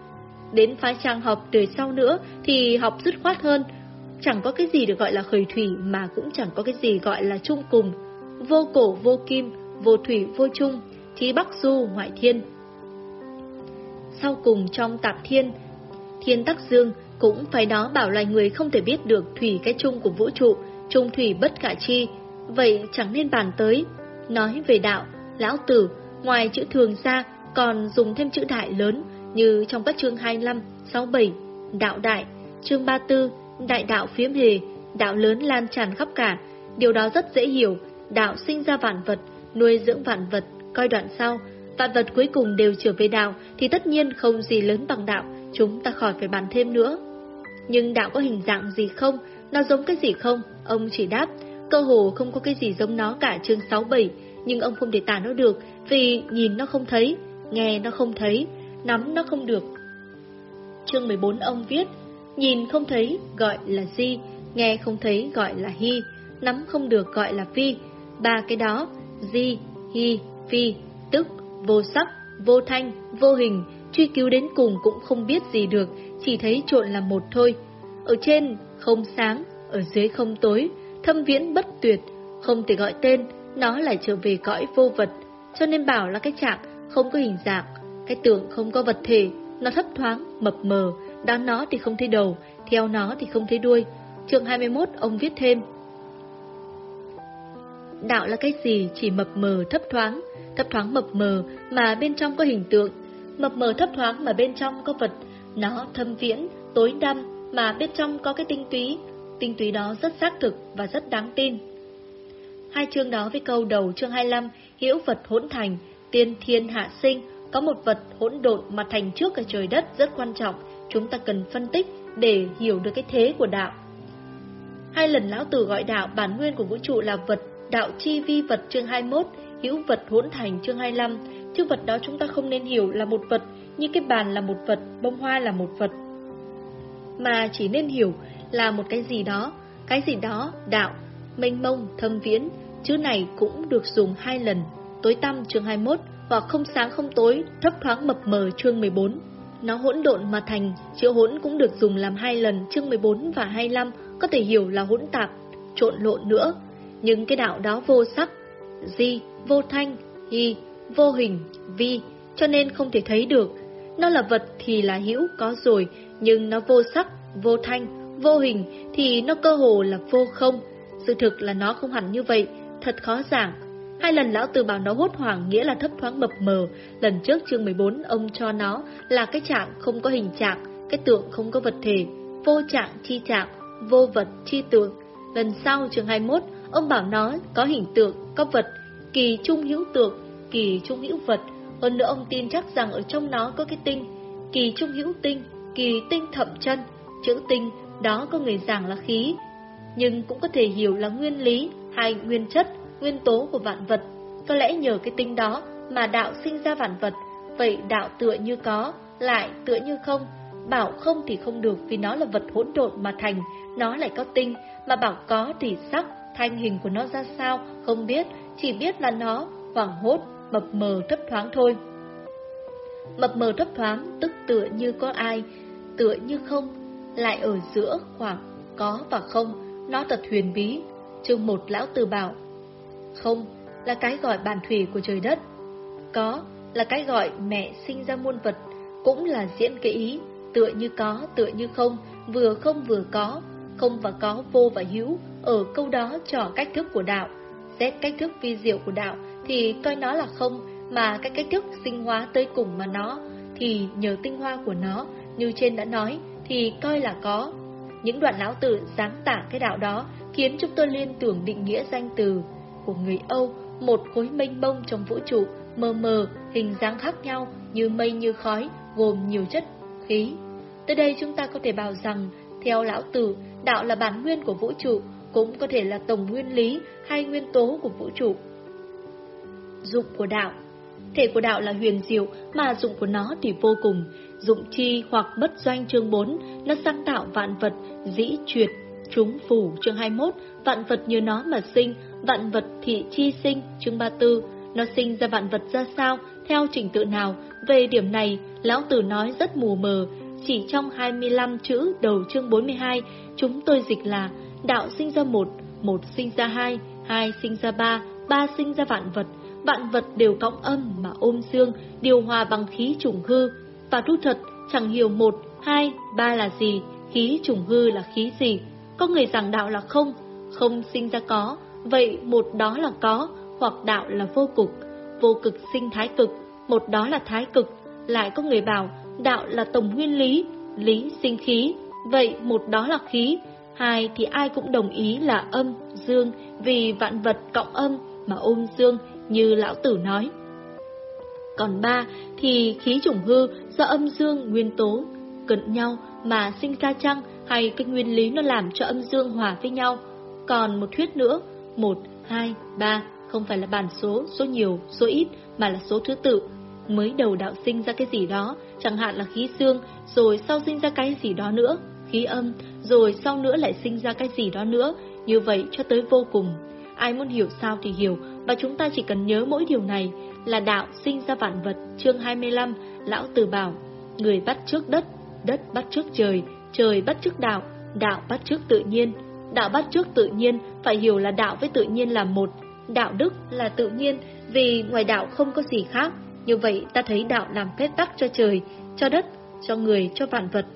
C: Đến phái trang học đời sau nữa thì học dứt khoát hơn. Chẳng có cái gì được gọi là khởi thủy, mà cũng chẳng có cái gì gọi là chung cùng. Vô cổ vô kim, vô thủy vô chung, thí bắc du ngoại thiên. Sau cùng trong tạp thiên, thiên tắc dương, cũng phải đó bảo loài người không thể biết được thủy cái chung của vũ trụ, chung thủy bất khả chi. Vậy chẳng nên bàn tới. Nói về đạo, lão tử ngoài chữ thường ra còn dùng thêm chữ đại lớn, như trong các chương hai mươi lăm, sáu mươi bảy, đạo đại, chương ba mươi tư, đại đạo phiếm hề, đạo lớn lan tràn khắp cả. Điều đó rất dễ hiểu, đạo sinh ra vạn vật, nuôi dưỡng vạn vật, coi đoạn sau, vạn vật cuối cùng đều trở về đạo, thì tất nhiên không gì lớn bằng đạo, chúng ta khỏi phải bàn thêm nữa. Nhưng đạo có hình dạng gì không? Nó giống cái gì không? Ông chỉ đáp, cơ hồ không có cái gì giống nó cả chương sáu mươi bảy, nhưng ông không thể tả nó được, vì nhìn nó không thấy, nghe nó không thấy, nắm nó không được. Chương mười bốn ông viết, nhìn không thấy gọi là di, nghe không thấy gọi là hi, nắm không được gọi là phi. Ba cái đó, di, hi, phi, tức vô sắc, vô thanh, vô hình, truy cứu đến cùng cũng không biết gì được, chỉ thấy trộn là một thôi. Ở trên không sáng, ở dưới không tối, thâm viễn bất tuyệt, không thể gọi tên, nó lại trở về cõi vô vật, cho nên bảo là cái trạng không có hình dạng, cái tượng không có vật thể, nó thấp thoáng, mập mờ, đón nó thì không thấy đầu, theo nó thì không thấy đuôi. Chương hai mươi mốt ông viết thêm, đạo là cái gì chỉ mập mờ thấp thoáng, thấp thoáng mập mờ mà bên trong có hình tượng, mập mờ thấp thoáng mà bên trong có vật, nó thâm viễn, tối đăm mà bên trong có cái tinh túy, tinh túy đó rất xác thực và rất đáng tin. Hai chương đó với câu đầu chương hai mươi lăm, hữu vật hỗn thành, tiên thiên hạ sinh, có một vật hỗn độn mà thành trước cả trời đất rất quan trọng, chúng ta cần phân tích để hiểu được cái thế của đạo. Hai lần lão tử gọi đạo bản nguyên của vũ trụ là vật, đạo chi vi vật chương hai mươi mốt, hữu vật hỗn thành chương hai mươi lăm, chứ vật đó chúng ta không nên hiểu là một vật, như cái bàn là một vật, bông hoa là một vật, mà chỉ nên hiểu là một cái gì đó, cái gì đó, đạo, mênh mông, thâm viễn, chữ này cũng được dùng hai lần, tối tăm chương hai mươi mốt, hoặc không sáng không tối, thấp thoáng mập mờ chương mười bốn. Nó hỗn độn mà thành, chữ hỗn cũng được dùng làm hai lần chương mười bốn và hai mươi lăm, có thể hiểu là hỗn tạp, trộn lộn nữa. Nhưng cái đạo đó vô sắc, di, vô thanh, hi, vô hình, vi, cho nên không thể thấy được. Nó là vật thì là hữu có rồi, nhưng nó vô sắc, vô thanh, vô hình thì nó cơ hồ là vô không. Sự thực là nó không hẳn như vậy, thật khó giảng. Hai lần lão tử bảo nó hốt hoảng nghĩa là thấp thoáng mập mờ. Lần trước chương mười bốn ông cho nó là cái trạng không có hình trạng, cái tượng không có vật thể, vô trạng chi trạng, vô vật chi tượng. Lần sau chương hai mươi mốt ông bảo nó có hình tượng, có vật, kỳ trung hữu tượng, kỳ trung hữu vật. Hơn nữa ông tin chắc rằng ở trong nó có cái tinh, kỳ trung hữu tinh, kỳ tinh thậm chân. Chữ tinh đó có người giảng là khí, nhưng cũng có thể hiểu là nguyên lý hay nguyên chất, nguyên tố của vạn vật. Có lẽ nhờ cái tinh đó mà đạo sinh ra vạn vật. Vậy đạo tựa như có, lại tựa như không. Bảo không thì không được, vì nó là vật hỗn độn mà thành, nó lại có tinh. Mà bảo có thì sắc, thanh hình của nó ra sao không biết, chỉ biết là nó hoảng hốt, mập mờ thấp thoáng thôi. Mập mờ thấp thoáng tức tựa như có ai, tựa như không, lại ở giữa khoảng có và không. Nó thật huyền bí. Chương một lão tử bảo, không là cái gọi bản thủy của trời đất, có là cái gọi mẹ sinh ra muôn vật, cũng là diễn cái ý tựa như có, tựa như không, vừa không vừa có, không và có, vô và hữu. Ở câu đó trò cách thức của đạo. Xét cách thức vi diệu của đạo thì coi nó là không, mà cái cách thức sinh hóa tới cùng mà nó thì nhờ tinh hoa của nó, như trên đã nói, thì coi là có. Những đoạn lão tử sáng tả cái đạo đó khiến chúng tôi liên tưởng định nghĩa danh từ của người Âu, một khối mênh mông trong vũ trụ, mờ mờ, hình dáng khác nhau, như mây như khói, gồm nhiều chất khí. Tới đây chúng ta có thể bảo rằng, theo lão tử, đạo là bản nguyên của vũ trụ, cũng có thể là tổng nguyên lý hay nguyên tố của vũ trụ. Dụng của đạo. Thể của đạo là huyền diệu, mà dụng của nó thì vô cùng. Dụng chi hoặc bất doanh chương bốn, nó sáng tạo vạn vật, dĩ truyệt, chúng phủ chương hai mươi mốt, vạn vật như nó mà sinh, vạn vật thị chi sinh chương ba mươi tư, nó sinh ra vạn vật ra sao, theo trình tự nào. Về điểm này, lão tử nói rất mù mờ, chỉ trong hai mươi lăm chữ đầu chương bốn mươi hai, chúng tôi dịch là đạo sinh ra một, một sinh ra hai, hai sinh ra ba, ba sinh ra vạn vật, vạn vật đều cõng âm mà ôm dương, điều hòa bằng khí trùng hư. Và thu thật chẳng hiểu một, hai, ba là gì, khí trùng hư là khí gì. Có người rằng đạo là không, không sinh ra có, vậy một đó là có, hoặc đạo là vô cực, vô cực sinh thái cực, một đó là thái cực. Lại có người bảo đạo là tổng nguyên lý, lý sinh khí, vậy một đó là khí. Hai thì ai cũng đồng ý là âm, dương, vì vạn vật cộng âm mà ôm dương, như Lão Tử nói. Còn ba thì khí trùng hư, do âm dương nguyên tố cận nhau mà sinh ra chăng, hay cái nguyên lý nó làm cho âm dương hòa với nhau. Còn một thuyết nữa, một, hai, ba không phải là bản số, số nhiều, số ít, mà là số thứ tự. Mới đầu đạo sinh ra cái gì đó, chẳng hạn là khí dương, rồi sau sinh ra cái gì đó nữa, khí âm, rồi sau nữa lại sinh ra cái gì đó nữa, như vậy cho tới vô cùng. Ai muốn hiểu sao thì hiểu, và chúng ta chỉ cần nhớ mỗi điều này là đạo sinh ra vạn vật. Chương hai mươi lăm, Lão Tử bảo, người bắt chước đất, đất bắt chước trời, trời bắt chước đạo, đạo bắt chước tự nhiên. Đạo bắt chước tự nhiên, phải hiểu là đạo với tự nhiên là một, đạo đức là tự nhiên, vì ngoài đạo không có gì khác. Như vậy ta thấy đạo làm phép tắc cho trời, cho đất, cho người, cho vạn vật.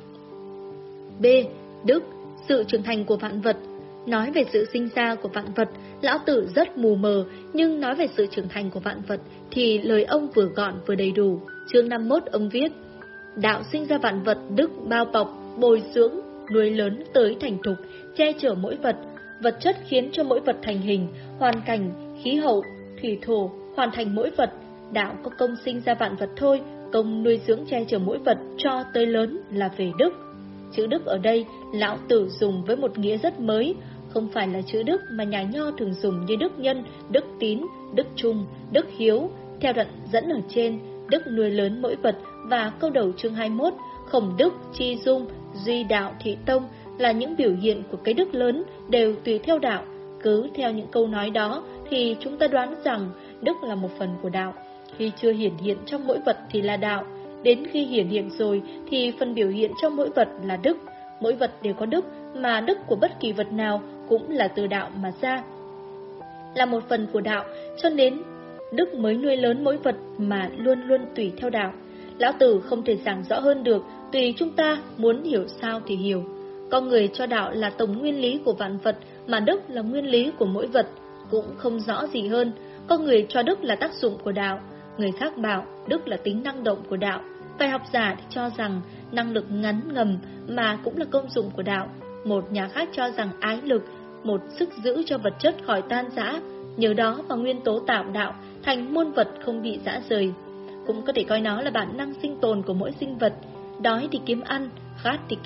C: B. Đức, sự trưởng thành của vạn vật. Nói về sự sinh ra của vạn vật, Lão Tử rất mù mờ, nhưng nói về sự trưởng thành của vạn vật thì lời ông vừa gọn vừa đầy đủ. Chương năm mươi mốt ông viết, đạo sinh ra vạn vật, đức bao bọc, bồi dưỡng, nuôi lớn tới thành thục, che chở mỗi vật. Vật chất khiến cho mỗi vật thành hình, hoàn cảnh, khí hậu, thủy thổ, hoàn thành mỗi vật. Đạo có công sinh ra vạn vật thôi, công nuôi dưỡng che chở mỗi vật cho tới lớn là về đức. Chữ đức ở đây, Lão Tử dùng với một nghĩa rất mới, không phải là chữ đức mà nhà Nho thường dùng như đức nhân, đức tín, đức trung, đức hiếu. Theo đoạn dẫn ở trên, đức nuôi lớn mỗi vật và câu đầu chương hai mươi mốt, khổng đức, chi dung, duy đạo, thị tông là những biểu hiện của cái đức lớn đều tùy theo đạo. Cứ theo những câu nói đó thì chúng ta đoán rằng đức là một phần của đạo. Khi chưa hiển hiện trong mỗi vật thì là đạo, đến khi hiển hiện rồi thì phần biểu hiện trong mỗi vật là đức. Mỗi vật đều có đức, mà đức của bất kỳ vật nào cũng là từ đạo mà ra, là một phần của đạo, cho nên đức mới nuôi lớn mỗi vật mà luôn luôn tùy theo đạo. Lão Tử không thể giảng rõ hơn được, tùy chúng ta muốn hiểu sao thì hiểu. Có người cho đạo là tổng nguyên lý của vạn vật, mà đức là nguyên lý của mỗi vật, cũng không rõ gì hơn. Có người cho đức là tác dụng của đạo, người khác bảo đức là tính năng động của đạo. Vài học giả thì cho rằng năng lực ngắn ngầm mà cũng là công dụng của đạo. Một nhà khác cho rằng ái lực, một sức giữ cho vật chất khỏi tan rã, nhờ đó mà nguyên tố tạo đạo thành muôn vật không bị rã rời. Cũng có thể coi nó là bản năng sinh tồn của mỗi sinh vật, đói thì kiếm ăn, khát thì